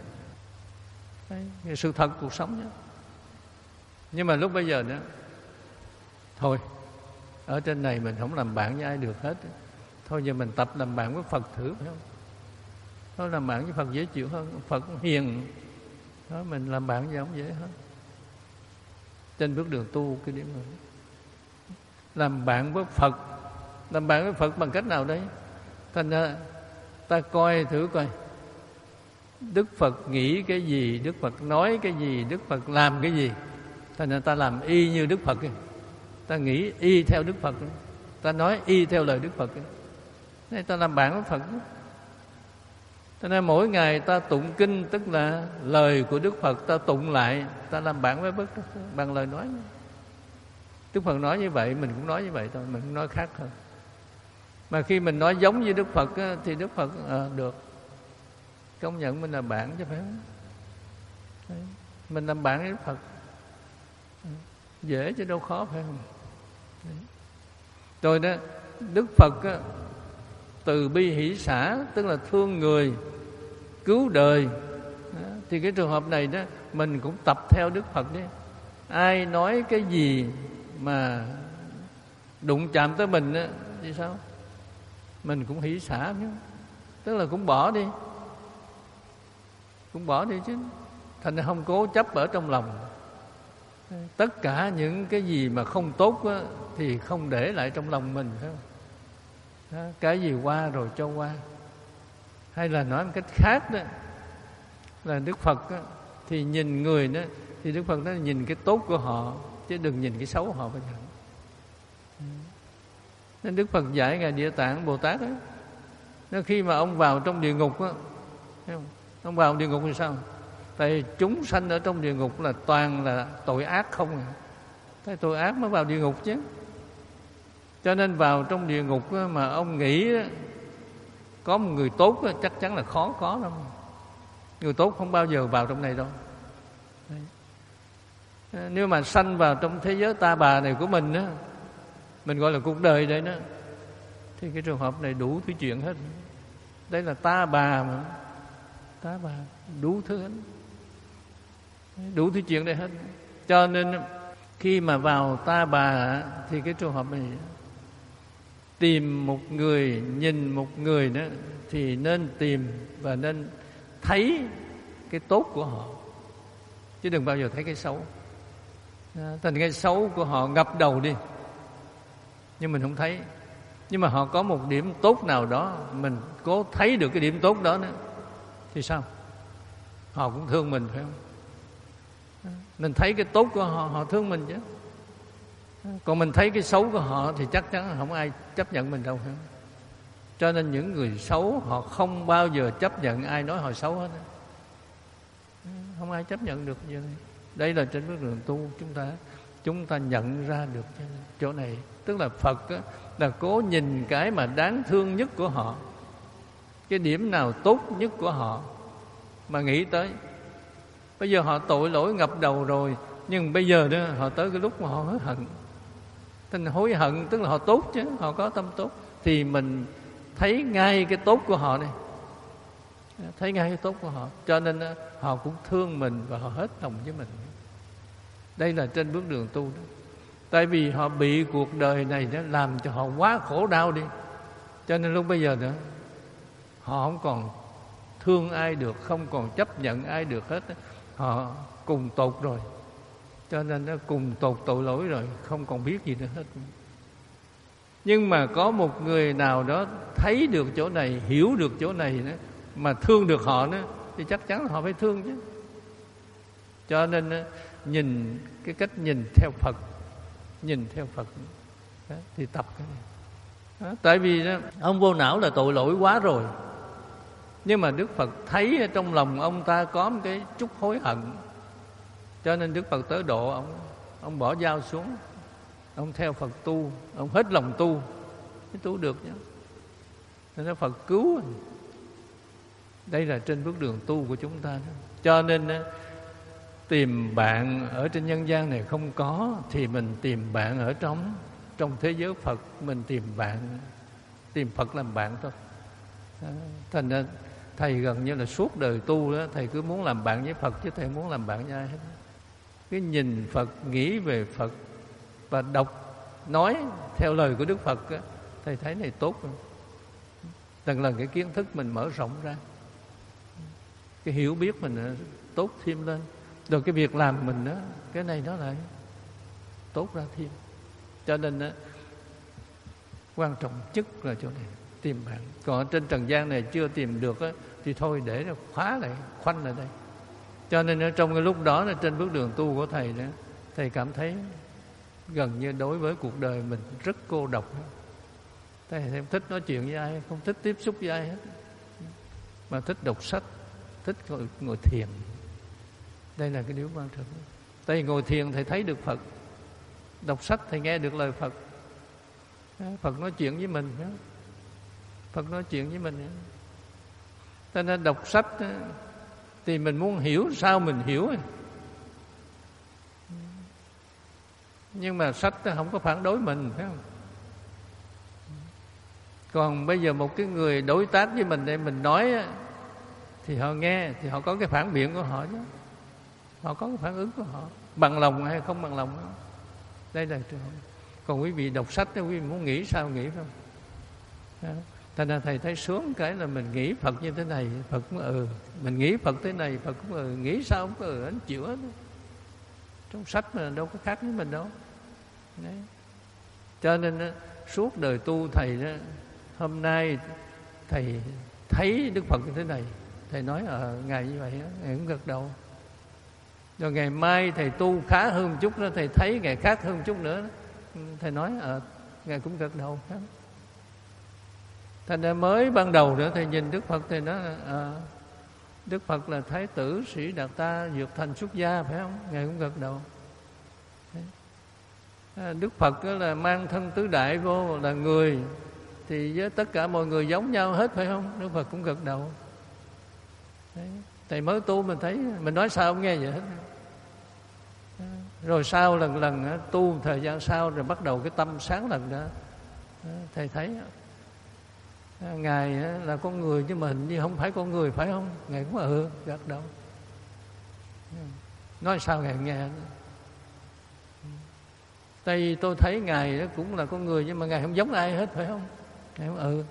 Đấy, sự thật cuộc sống đó. Nhưng mà lúc bây giờ đó, thôi, ở trên này mình không làm bạn với ai được hết. Thôi giờ mình tập làm bạn với Phật thử, phải không? Thôi làm bạn với Phật dễ chịu hơn. Phật hiền đó, mình làm bạn với ông dễ hơn. Trên bước đường tu cái điểm này, làm bạn với Phật. Làm bạn với Phật bằng cách nào đấy? Thành ra ta coi thử coi Đức Phật nghĩ cái gì, Đức Phật nói cái gì, Đức Phật làm cái gì. Thành ra ta làm y như Đức Phật ấy. Ta nghĩ y theo Đức Phật ấy. Ta nói y theo lời Đức Phật ấy. Nên ta làm bạn với Phật ấy. Cho nên mỗi ngày ta tụng kinh, tức là lời của Đức Phật ta tụng lại, ta làm bạn với Đức bằng lời nói. Đức Phật nói như vậy, mình cũng nói như vậy thôi, mình cũng nói khác hơn. Mà khi mình nói giống như Đức Phật á, thì Đức Phật à, được công nhận mình là bạn chứ phải không? Đấy. Mình làm bạn với Đức Phật dễ chứ đâu khó, phải không? Đấy. Rồi đó, Đức Phật á, từ bi hỷ xả, tức là thương người, cứu đời. Đó. Thì cái trường hợp này đó, mình cũng tập theo Đức Phật đấy. Ai nói cái gì mà đụng chạm tới mình á, thì sao? Mình cũng hỷ xả, tức là cũng bỏ đi, cũng bỏ đi chứ. Thành ra không cố chấp ở trong lòng. Tất cả những cái gì mà không tốt á, thì không để lại trong lòng mình, phải không? Đó, cái gì qua rồi cho qua. Hay là nói một cách khác đó, là Đức Phật á, thì nhìn người đó, thì Đức Phật nói nhìn cái tốt của họ, chứ đừng nhìn cái xấu của họ bây giờ. Nên Đức Phật dạy Ngài Địa Tạng Bồ Tát ấy, nó khi mà ông vào trong địa ngục á, thấy không? Ông vào địa ngục thì sao? Tại chúng sanh ở trong địa ngục là toàn là tội ác không à. Thế tội ác mới vào địa ngục chứ. Cho nên vào trong địa ngục á, mà ông nghĩ á, có một người tốt á, chắc chắn là khó có lắm. Người tốt không bao giờ vào trong này đâu. Đấy. Nếu mà sanh vào trong thế giới ta bà này của mình á, mình gọi là cuộc đời đấy đó, thì cái trường hợp này đủ thứ chuyện hết. Đây là ta bà mà, ta bà đủ thứ hết, đủ thứ chuyện đây hết. Cho nên khi mà vào ta bà thì cái trường hợp này tìm một người, nhìn một người đó, thì nên tìm và nên thấy cái tốt của họ, chứ đừng bao giờ thấy cái xấu. Thành cái xấu của họ ngập đầu đi, nhưng mình không thấy. Nhưng mà họ có một điểm tốt nào đó, mình cố thấy được cái điểm tốt đó nữa, thì sao? họ cũng thương mình, phải không? Mình thấy cái tốt của họ, họ thương mình chứ. Còn mình thấy cái xấu của họ thì chắc chắn không ai chấp nhận mình đâu, phải không? Cho nên những người xấu họ không bao giờ chấp nhận ai nói họ xấu hết. Không ai chấp nhận được như này. Đây là trên bước đường tu chúng ta chúng ta nhận ra được chỗ này. Tức là Phật á, là cố nhìn cái mà đáng thương nhất của họ, cái điểm nào tốt nhất của họ mà nghĩ tới. Bây giờ họ tội lỗi ngập đầu rồi, nhưng bây giờ đó họ tới cái lúc mà họ hối hận. Thành hối hận tức là họ tốt chứ, họ có tâm tốt, thì mình thấy ngay cái tốt của họ này, thấy ngay cái tốt của họ, cho nên họ cũng thương mình và họ hết lòng với mình. Đây là trên bước đường tu đó. Tại vì họ bị cuộc đời này đó làm cho họ quá khổ đau đi, cho nên lúc bây giờ nữa họ không còn thương ai được, không còn chấp nhận ai được hết. Họ cùng tột rồi, cho nên nó cùng tột tội lỗi rồi, không còn biết gì nữa hết. Nhưng mà có một người nào đó thấy được chỗ này, hiểu được chỗ này nữa, mà thương được họ nữa, thì chắc chắn họ phải thương chứ. Cho nên nhìn cái cách nhìn theo Phật, nhìn theo Phật đó, thì tập cái này đó. Tại vì đó, ông vô não là tội lỗi quá rồi, nhưng mà Đức Phật thấy trong lòng ông ta có một cái chút hối hận, cho nên Đức Phật tới độ ông ông bỏ dao xuống, ông theo Phật tu, ông hết lòng tu mới tu được nhá. Nên Phật cứu. Đây là trên bước đường tu của chúng ta đó. Cho nên tìm bạn ở trên nhân gian này không có, thì mình tìm bạn ở trong trong thế giới Phật. Mình tìm bạn, tìm Phật làm bạn thôi. Thành ra thầy gần như là suốt đời tu đó, thầy cứ muốn làm bạn với Phật, chứ thầy muốn làm bạn với ai hết. Cứ nhìn Phật, nghĩ về Phật và đọc nói theo lời của Đức Phật đó, thầy thấy này tốt rồi. Lần lần cái kiến thức mình mở rộng ra, cái hiểu biết mình tốt thêm lên, rồi cái việc làm mình đó, cái này nó lại tốt ra thêm. Cho nên đó, quan trọng nhất là chỗ này, tìm bạn. Còn ở trên trần gian này chưa tìm được đó, thì thôi để nó khóa lại, khoanh lại đây. Cho nên ở trong cái lúc đó là trên bước đường tu của thầy đó, thầy cảm thấy gần như đối với cuộc đời mình rất cô độc. Thầy không thích nói chuyện với ai, không thích tiếp xúc với ai hết, mà thích đọc sách, thích ngồi, ngồi thiền. Đây là cái điều quan trọng. Thầy ngồi thiền thầy thấy được Phật, đọc sách thầy nghe được lời Phật, Phật nói chuyện với mình, Phật nói chuyện với mình. Cho nên đọc sách thì mình muốn hiểu sao mình hiểu, nhưng mà sách không có phản đối mình, phải không? Còn bây giờ một cái người đối tác với mình để mình nói thì họ nghe, thì họ có cái phản biện của họ chứ, họ có cái phản ứng của họ, bằng lòng hay không bằng lòng đó. Đây là trường. Còn quý vị đọc sách, quý vị muốn nghĩ sao nghĩ, phải không? Thành ra thầy thấy sướng cái là mình nghĩ Phật như thế này, Phật cũng ừ, mình nghĩ Phật thế này, Phật cũng ừ, nghĩ sao cũng ừ, anh chịu hết. Trong sách mà đâu có khác với mình đâu. Đấy. Cho nên suốt đời tu thầy đó, hôm nay thầy thấy Đức Phật như thế này, thầy nói ở à, ngày như vậy đó, ngày cũng gật đầu. Rồi ngày mai thầy tu khá hơn một chút đó, thầy thấy ngày khác hơn một chút nữa, thầy nói à, ngày cũng gật đầu. Thành ra mới ban đầu nữa thầy nhìn Đức Phật, thầy nói à, Đức Phật là Thái tử Sĩ Đạt Ta vượt thành xuất gia, phải không? Ngài cũng gật đầu. À, Đức Phật là mang thân tứ đại vô, là người, thì với tất cả mọi người giống nhau hết, phải không? Đức Phật cũng gật đầu. Đấy. Thầy mới tu mình thấy, mình nói sao không nghe vậy hết. Rồi sau lần lần tu thời gian sau, rồi bắt đầu cái tâm sáng lần đó, thầy thấy Ngài là con người chứ mình như không phải con người, phải không? Ngài cũng ừ, gật đầu. Nói sao Ngài nghe. Tại vì tôi thấy Ngài cũng là con người, nhưng mà Ngài không giống ai hết, phải không? Ngài cũng ừ.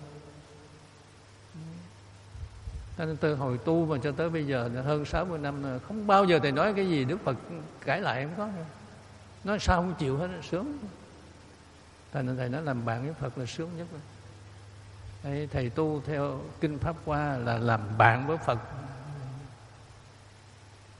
Nên từ hồi tu mà cho tới bây giờ hơn sáu mươi năm rồi, không bao giờ thầy nói cái gì Đức Phật cãi lại, không có. Nói sao không chịu hết, sướng. Thành nên thầy nói làm bạn với Phật là sướng nhất. Đấy, thầy tu theo Kinh Pháp Hoa là làm bạn với Phật.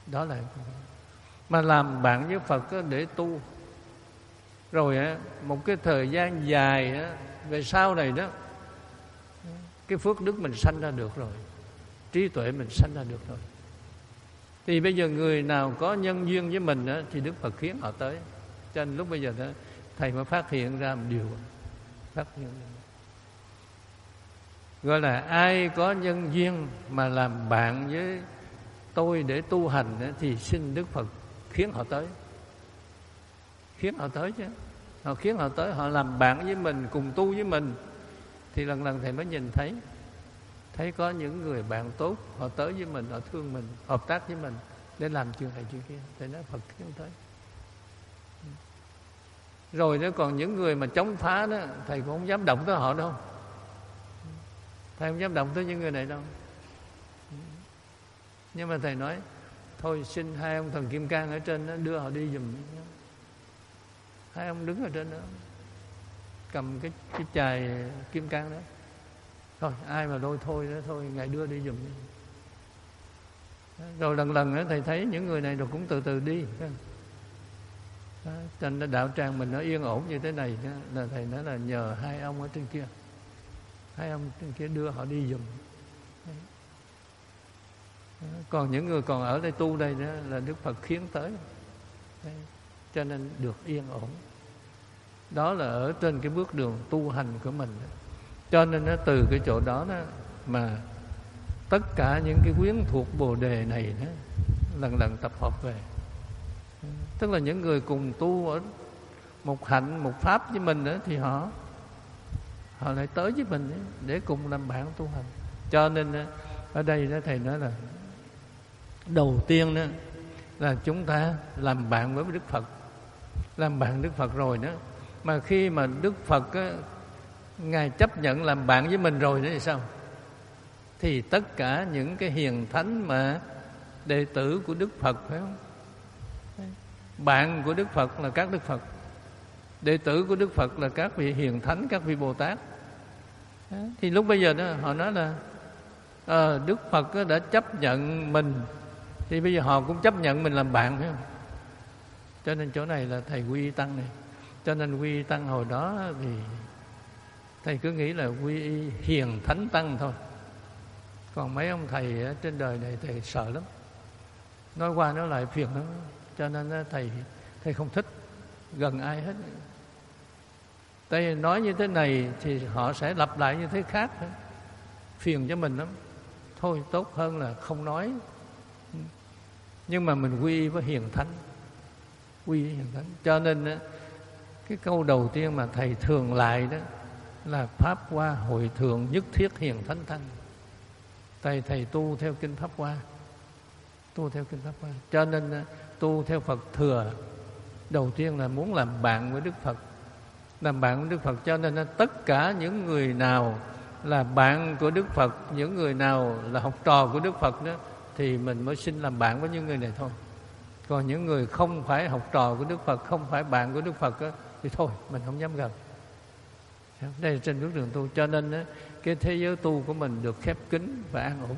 Đó là mà làm bạn với Phật để tu. Rồi á, một cái thời gian dài á, về sau này đó, cái phước đức mình sanh ra được rồi, trí tuệ mình sanh ra được rồi. Thì bây giờ người nào có nhân duyên với mình á, thì Đức Phật khiến họ tới. Cho nên lúc bây giờ đó, Thầy mới phát hiện ra một điều, phát hiện ra. Gọi là ai có nhân duyên mà làm bạn với tôi để tu hành á, thì xin Đức Phật khiến họ tới. Khiến họ tới chứ. Họ khiến họ tới, họ làm bạn với mình, cùng tu với mình. Thì lần lần Thầy mới nhìn thấy, thấy có những người bạn tốt, họ tới với mình, họ thương mình, hợp tác với mình để làm chuyện này chuyện kia. Thầy nói Phật khiến tới. Rồi đó còn những người mà chống phá đó, Thầy cũng không dám động tới họ đâu. Thầy không dám động tới những người này đâu. Nhưng mà Thầy nói thôi xin hai ông thần Kim Cang ở trên đó đưa họ đi giùm. Hai ông đứng ở trên đó cầm cái, cái chài kim cang đó. Thôi ai mà đôi thôi đó, thôi Ngài đưa đi giùm. Rồi lần lần đó, Thầy thấy những người này rồi cũng từ từ đi. Đó, cho nên đạo tràng mình nó yên ổn như thế này đó, là Thầy nói là nhờ hai ông ở trên kia. Hai ông trên kia đưa họ đi giùm. Còn những người còn ở đây tu đây đó là Đức Phật khiến tới. Đấy. Cho nên được yên ổn. Đó là ở trên cái bước đường tu hành của mình. Cho nên nó từ cái chỗ đó, đó mà tất cả những cái quyến thuộc Bồ Đề này đó, lần lần tập hợp về. Tức là những người cùng tu ở một hạnh, một pháp với mình đó, thì họ họ lại tới với mình đó, để cùng làm bạn tu hành. Cho nên ở đây đó Thầy nói là đầu tiên đó là chúng ta làm bạn với Đức Phật. Làm bạn Đức Phật rồi đó, mà khi mà Đức Phật á, Ngài chấp nhận làm bạn với mình rồi đó thì sao? Thì tất cả những cái hiền thánh mà đệ tử của Đức Phật, phải không? Bạn của Đức Phật là các Đức Phật, đệ tử của Đức Phật là các vị hiền thánh, các vị Bồ Tát. Thì lúc bây giờ đó họ nói là à, Đức Phật đã chấp nhận mình, thì bây giờ họ cũng chấp nhận mình làm bạn, phải không? Cho nên chỗ này là Thầy quy y tăng này. Cho nên quy y tăng hồi đó thì Thầy cứ nghĩ là quy y hiền thánh tăng thôi. Còn mấy ông thầy ở trên đời này Thầy sợ lắm, nói qua nói lại phiền lắm. Cho nên Thầy Thầy không thích gần ai hết. Tại nói như thế này thì họ sẽ lặp lại như thế khác, phiền cho mình lắm. Thôi tốt hơn là không nói. Nhưng mà mình quy y với hiền thánh, quy y hiền thánh. Cho nên cái câu đầu tiên mà Thầy thường lại đó là Pháp Hoa hội thượng nhất thiết hiền thánh tăng. Thầy Thầy tu theo kinh Pháp Hoa, tu theo kinh Pháp Hoa. Cho nên tu theo Phật thừa, đầu tiên là muốn làm bạn với Đức Phật, làm bạn với Đức Phật. Cho nên tất cả những người nào là bạn của Đức Phật, những người nào là học trò của Đức Phật đó, thì mình mới xin làm bạn với những người này thôi. Còn những người không phải học trò của Đức Phật, không phải bạn của Đức Phật đó, thì thôi mình không dám gần. Đây là trên bước đường tu. Cho nên đó, cái thế giới tu của mình được khép kín và an ổn.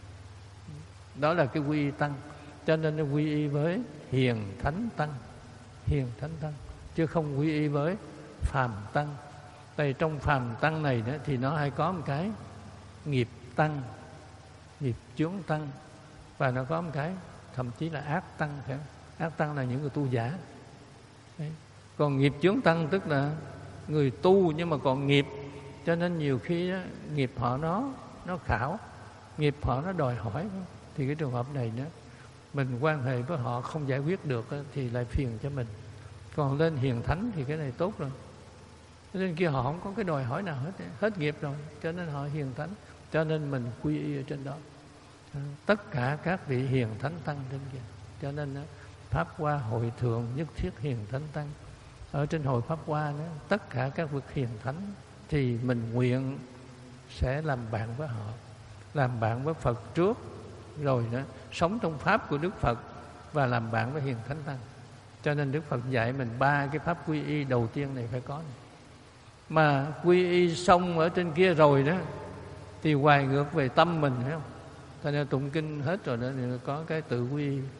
Đó là cái quy y tăng. Cho nên nó quy y với hiền thánh tăng, hiền thánh tăng, chứ không quy y với phàm tăng. Tại trong phàm tăng này đó, thì nó hay có một cái nghiệp tăng, nghiệp chướng tăng, và nó có một cái thậm chí là ác tăng, phải không? Ác tăng là những người tu giả. Đấy. Còn nghiệp chướng tăng tức là người tu nhưng mà còn nghiệp, cho nên nhiều khi đó, nghiệp họ nó nó khảo, nghiệp họ nó đòi hỏi, thì cái trường hợp này đó mình quan hệ với họ không giải quyết được thì lại phiền cho mình. Còn lên hiền thánh thì cái này tốt rồi. Nên kia họ không có cái đòi hỏi nào hết, hết nghiệp rồi, cho nên họ hiền thánh. Cho nên mình quy y ở trên đó tất cả các vị hiền thánh tăng trên kia. Cho nên đó, Pháp Hoa hội thượng nhất thiết hiền thánh tăng. Ở trên hội Pháp Hoa đó, tất cả các vị hiền thánh thì mình nguyện sẽ làm bạn với họ, làm bạn với Phật trước, rồi đó sống trong pháp của Đức Phật và làm bạn với hiền thánh tăng. Cho nên Đức Phật dạy mình ba cái pháp quy y đầu tiên này phải có này. Mà quy y xong ở trên kia rồi đó thì hoài ngược về tâm mình, phải không? Cho nên tụng kinh hết rồi đó thì có cái tự quy y.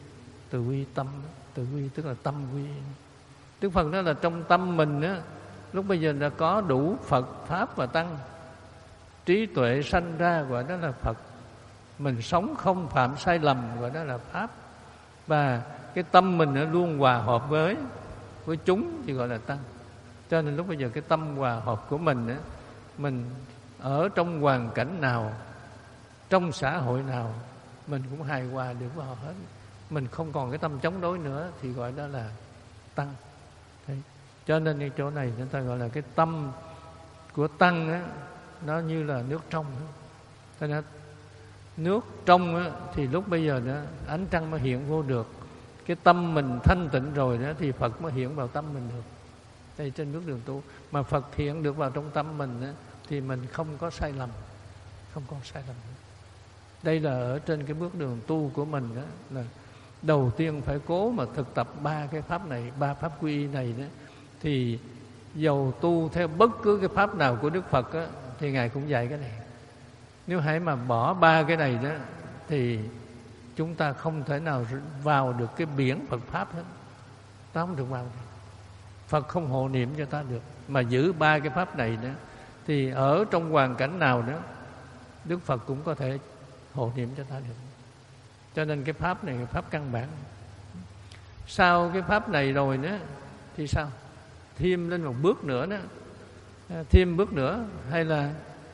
từ quy tâm. Từ quy tức là tâm quy. Đức Phật nói là trong tâm mình á, lúc bây giờ đã có đủ Phật, Pháp và Tăng. Trí tuệ sanh ra gọi đó là Phật. Mình sống không phạm sai lầm gọi đó là Pháp. Và cái tâm mình nó luôn hòa hợp với với chúng thì gọi là Tăng. Cho nên lúc bây giờ cái tâm hòa hợp của mình á, mình ở trong hoàn cảnh nào, trong xã hội nào, mình cũng hài hòa được vào hết. Mình không còn cái tâm chống đối nữa thì gọi đó là Tăng. Thế. Cho nên cái chỗ này chúng ta gọi là cái tâm của Tăng á, nó như là nước trong. Thế nên nước trong á, thì lúc bây giờ đó ánh trăng mới hiện vô được. Cái tâm mình thanh tịnh rồi đó thì Phật mới hiện vào tâm mình được. Đây trên bước đường tu mà Phật hiện được vào trong tâm mình á, thì mình không có sai lầm, không có sai lầm nữa. Đây là ở trên cái bước đường tu của mình đó, là đầu tiên phải cố mà thực tập ba cái pháp này, ba pháp quy y này đó, thì dầu tu theo bất cứ cái pháp nào của Đức Phật á, thì Ngài cũng dạy cái này. Nếu hãy mà bỏ ba cái này đó thì chúng ta không thể nào vào được cái biển Phật Pháp hết. Ta không được vào được. Phật không hộ niệm cho ta được. Mà giữ ba cái pháp này đó thì ở trong hoàn cảnh nào đó Đức Phật cũng có thể hộ niệm cho ta được. Cho nên cái pháp này là pháp căn bản. Sau cái pháp này rồi nữa thì sao? Thêm lên một bước nữa đó. Thêm bước nữa hay là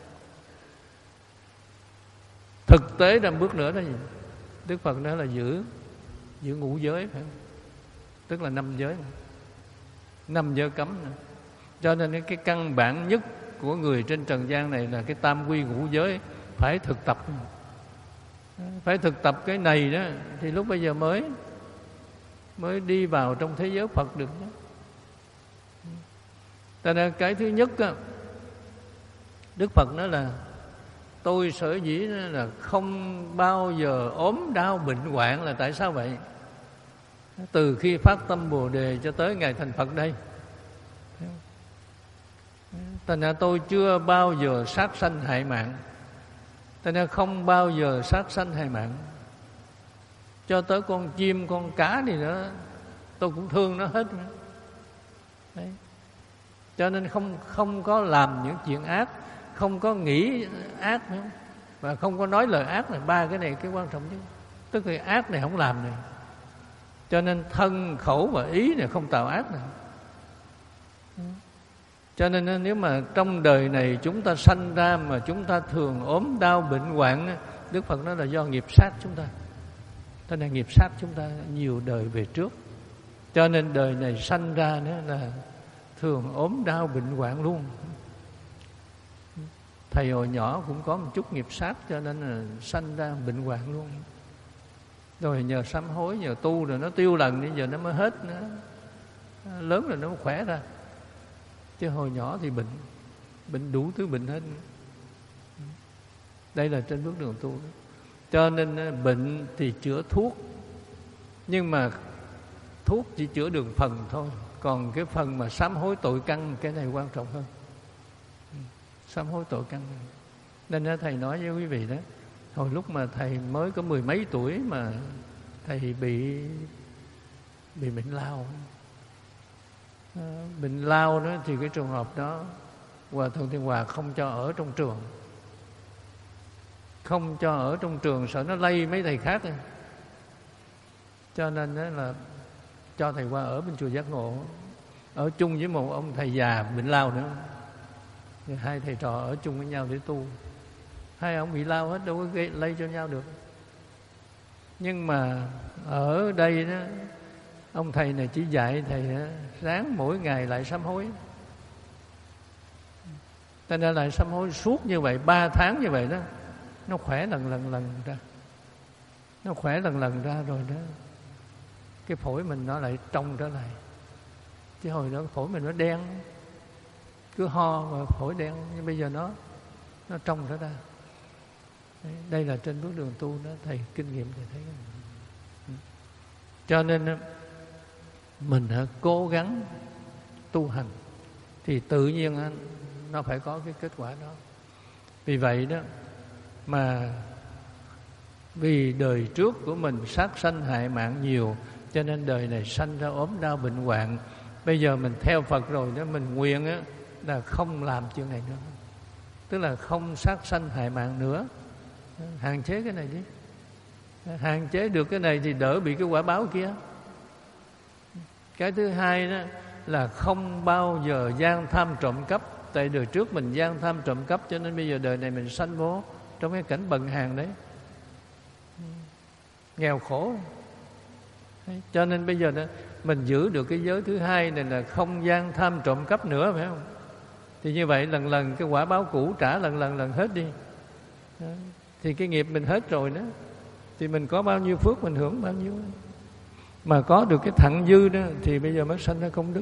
thực tế ra bước nữa đó gì? Đức Phật nói là giữ giữ ngũ giới phải không? Tức là năm giới mà. Năm giới cấm nữa. Cho nên cái căn bản nhất của người trên trần gian này là cái tam quy ngũ giới phải thực tập. Phải thực tập cái này đó thì lúc bây giờ mới mới đi vào trong thế giới Phật được đó. Cho nên cái thứ nhất đó, Đức Phật nói là tôi sở dĩ là không bao giờ ốm đau bệnh hoạn là tại sao vậy? Từ khi phát tâm Bồ Đề cho tới ngày thành Phật đây. Thành ra tôi chưa bao giờ sát sanh hại mạng. Thành ra không bao giờ sát sanh hại mạng. Cho tới con chim, con cá gì nữa tôi cũng thương nó hết. Đấy. Cho nên không không có làm những chuyện ác, không có nghĩ ác nữa, và không có nói lời ác là ba cái này cái quan trọng nhất. Tức là ác này không làm này. Cho nên thân, khẩu và ý này không tạo ác này. Cho nên nếu mà trong đời này chúng ta sanh ra mà chúng ta thường ốm đau bệnh hoạn, Đức Phật nói là do nghiệp sát chúng ta. Cho nên nghiệp sát chúng ta nhiều đời về trước. Cho nên đời này sanh ra nữa là thường ốm đau bệnh hoạn luôn. Thầy hồi nhỏ cũng có một chút nghiệp sát cho nên là sanh ra bệnh hoạn luôn. Rồi nhờ sám hối, nhờ tu rồi nó tiêu lần bây giờ nó mới hết nữa. Lớn rồi nó mới khỏe ra. Chứ hồi nhỏ thì bệnh, bệnh đủ thứ bệnh hết. Đây là trên bước đường tu đó. Cho nên bệnh thì chữa thuốc, nhưng mà thuốc chỉ chữa được phần thôi. Còn cái phần mà sám hối tội căn, cái này quan trọng hơn. Sám hối tội căn. Nên thầy nói với quý vị đó, hồi lúc mà thầy mới có mười mấy tuổi mà thầy bị bị bệnh lao. Bệnh lao đó thì cái trường hợp đó Hòa Thượng Thiên Hòa không cho ở trong trường. Không cho ở trong trường, sợ nó lây mấy thầy khác. Cho nên đó là cho thầy qua ở bên chùa Giác Ngộ, ở chung với một ông thầy già bệnh lao nữa. Thì hai thầy trò ở chung với nhau để tu. Hai ông bị lao hết, đâu có gây, lây cho nhau được. Nhưng mà ở đây đó, ông thầy này chỉ dạy thầy ráng mỗi ngày lại sám hối. Cho nên lại sám hối suốt như vậy, ba tháng như vậy đó, nó khỏe lần lần lần ra. Nó khỏe lần lần ra rồi đó, cái phổi mình nó lại trong trở lại. Chứ hồi đó phổi mình nó đen, cứ ho mà phổi đen, nhưng bây giờ nó nó trong trở ra. Đây là trên bước đường tu đó, thầy kinh nghiệm thầy thấy. Cho nên mình cố gắng tu hành thì tự nhiên nó phải có cái kết quả đó. Vì vậy đó mà Vì đời trước của mình sát sanh hại mạng nhiều, cho nên đời này sanh ra ốm đau bệnh hoạn. Bây giờ mình theo Phật rồi đó, mình nguyện á, là không làm chuyện này nữa. Tức là không sát sanh hại mạng nữa. Hạn chế cái này đi. Hạn chế được cái này thì đỡ bị cái quả báo kia. Cái thứ hai đó là không bao giờ gian tham trộm cắp. Tại đời trước mình gian tham trộm cắp, cho nên bây giờ đời này mình sanh vô trong cái cảnh bần hàn đấy, nghèo khổ. Cho nên bây giờ đó, mình giữ được cái giới thứ hai này là không gian tham trộm cắp nữa, phải không? Thì như vậy lần lần cái quả báo cũ trả lần lần lần hết đi. Đó. Thì cái nghiệp mình hết rồi đó, thì mình có bao nhiêu phước mình hưởng bao nhiêu. Mà có được cái thặng dư đó thì bây giờ mới sanh ra công đức.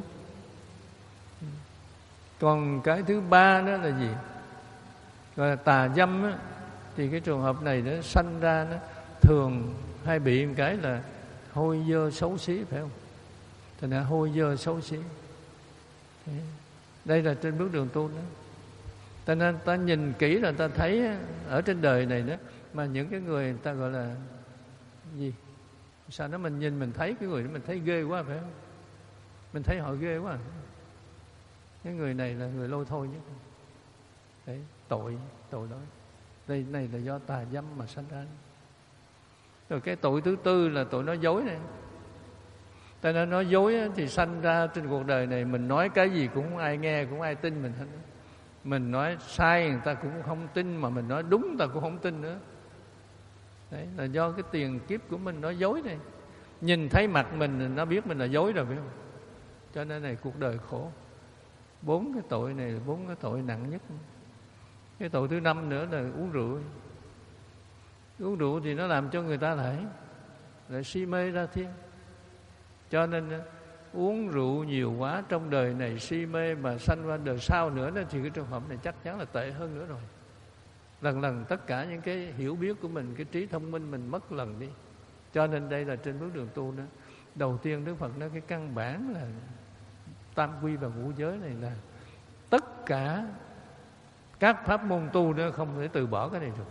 Còn cái thứ ba đó là gì? Gọi là tà dâm á. Thì cái trường hợp này nó sanh ra nó thường hay bị một cái là hôi dơ xấu xí, phải không? Thành ra hôi dơ xấu xí. Đây là trên bước đường tu đó. Cho nên ta nhìn kỹ là ta thấy ở trên đời này đó, mà những cái người người ta gọi là gì? Sao đó mình nhìn mình thấy cái người đó mình thấy ghê quá, phải không? Mình thấy họ ghê quá. Cái người này là người lôi thôi nhất. Đấy, tội, tội đó. Đây này là do tà dâm mà sanh ra. Rồi cái tội thứ tư là tội nói dối này. Tại nên nói dối thì sanh ra trên cuộc đời này mình nói cái gì cũng không ai nghe, cũng không ai tin mình hết. Mình nói sai người ta cũng không tin, mà mình nói đúng người ta cũng không tin nữa. Đấy là do cái tiền kiếp của mình nói dối này. Nhìn thấy mặt mình nó biết mình là dối rồi, phải không? Cho nên này cuộc đời khổ. Bốn cái tội này là bốn cái tội nặng nhất. Cái tội thứ năm nữa là uống rượu. Uống rượu thì nó làm cho người ta lại lại si mê ra thiên. Cho nên uống rượu nhiều quá trong đời này si mê, mà sanh qua đời sau nữa đó, thì cái trường hợp này chắc chắn là tệ hơn nữa rồi. Lần lần tất cả những cái hiểu biết của mình, cái trí thông minh mình mất lần đi. Cho nên đây là trên bước đường tu đó. Đầu tiên Đức Phật nói cái căn bản là tam quy và ngũ giới này là tất cả các pháp môn tu đó không thể từ bỏ cái này được.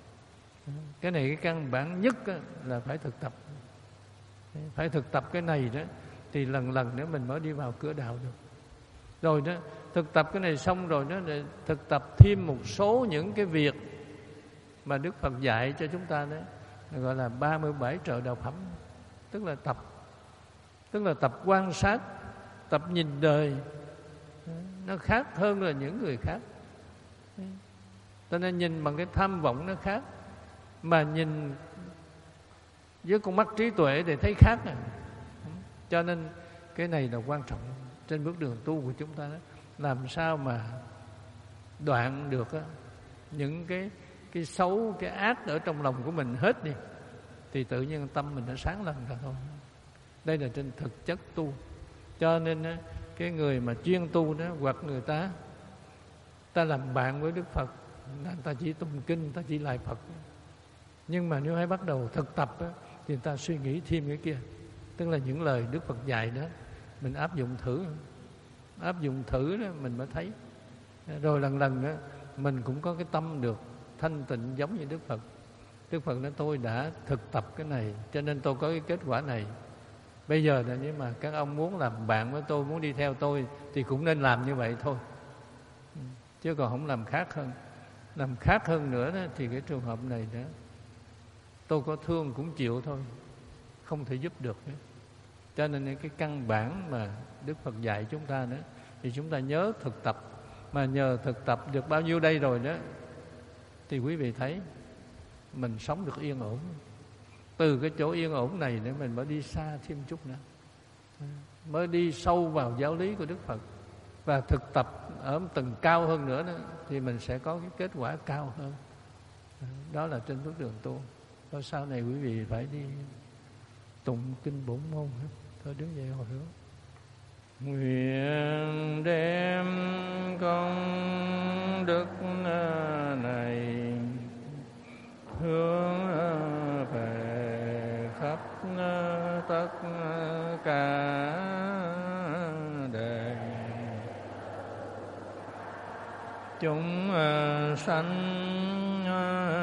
Cái này cái căn bản nhất là phải thực tập. Phải thực tập cái này đó thì lần lần nữa mình mới đi vào cửa đạo được. Rồi đó, thực tập cái này xong rồi đó, thực tập thêm một số những cái việc mà Đức Phật dạy cho chúng ta đó, gọi là ba mươi bảy trợ đạo phẩm. Tức là tập Tức là tập quan sát, tập nhìn đời. Nó khác hơn là những người khác. Cho nên nhìn bằng cái tham vọng nó khác, mà nhìn với con mắt trí tuệ thì thấy khác à. Cho nên cái này là quan trọng trên bước đường tu của chúng ta đó. Làm sao mà đoạn được á, những cái cái xấu, cái ác ở trong lòng của mình hết đi, thì tự nhiên tâm mình nó sáng lần ra thôi. Đây là trên thực chất tu. Cho nên á, cái người mà chuyên tu đó, hoặc người ta ta làm bạn với Đức Phật, người ta chỉ tụng kinh, người ta chỉ lại Phật. Nhưng mà nếu hãy bắt đầu thực tập á, thì người ta suy nghĩ thêm cái kia. Tức là những lời Đức Phật dạy đó, mình áp dụng thử. Áp dụng thử đó mình mới thấy. Rồi lần lần đó, mình cũng có cái tâm được thanh tịnh giống như Đức Phật. Đức Phật nói tôi đã thực tập cái này, cho nên tôi có cái kết quả này. Bây giờ là nếu mà các ông muốn làm bạn với tôi, muốn đi theo tôi, thì cũng nên làm như vậy thôi. Chứ còn không làm khác hơn. Làm khác hơn nữa đó, thì cái trường hợp này đó, tôi có thương cũng chịu thôi, không thể giúp được nữa. Cho nên cái căn bản mà Đức Phật dạy chúng ta đó, thì chúng ta nhớ thực tập. Mà nhờ thực tập được bao nhiêu đây rồi đó, thì quý vị thấy mình sống được yên ổn. Từ cái chỗ yên ổn này để mình mới đi xa thêm chút nữa, mới đi sâu vào giáo lý của Đức Phật. Và thực tập ở tầng cao hơn nữa đó, thì mình sẽ có cái kết quả cao hơn. Đó là trên bước đường tu. Rồi sau này quý vị phải đi tụng kinh bổn môn. Thôi đứng dậy hồi hướng. Nguyện đem công đức này hướng về khắp tất cả đời chúng sanh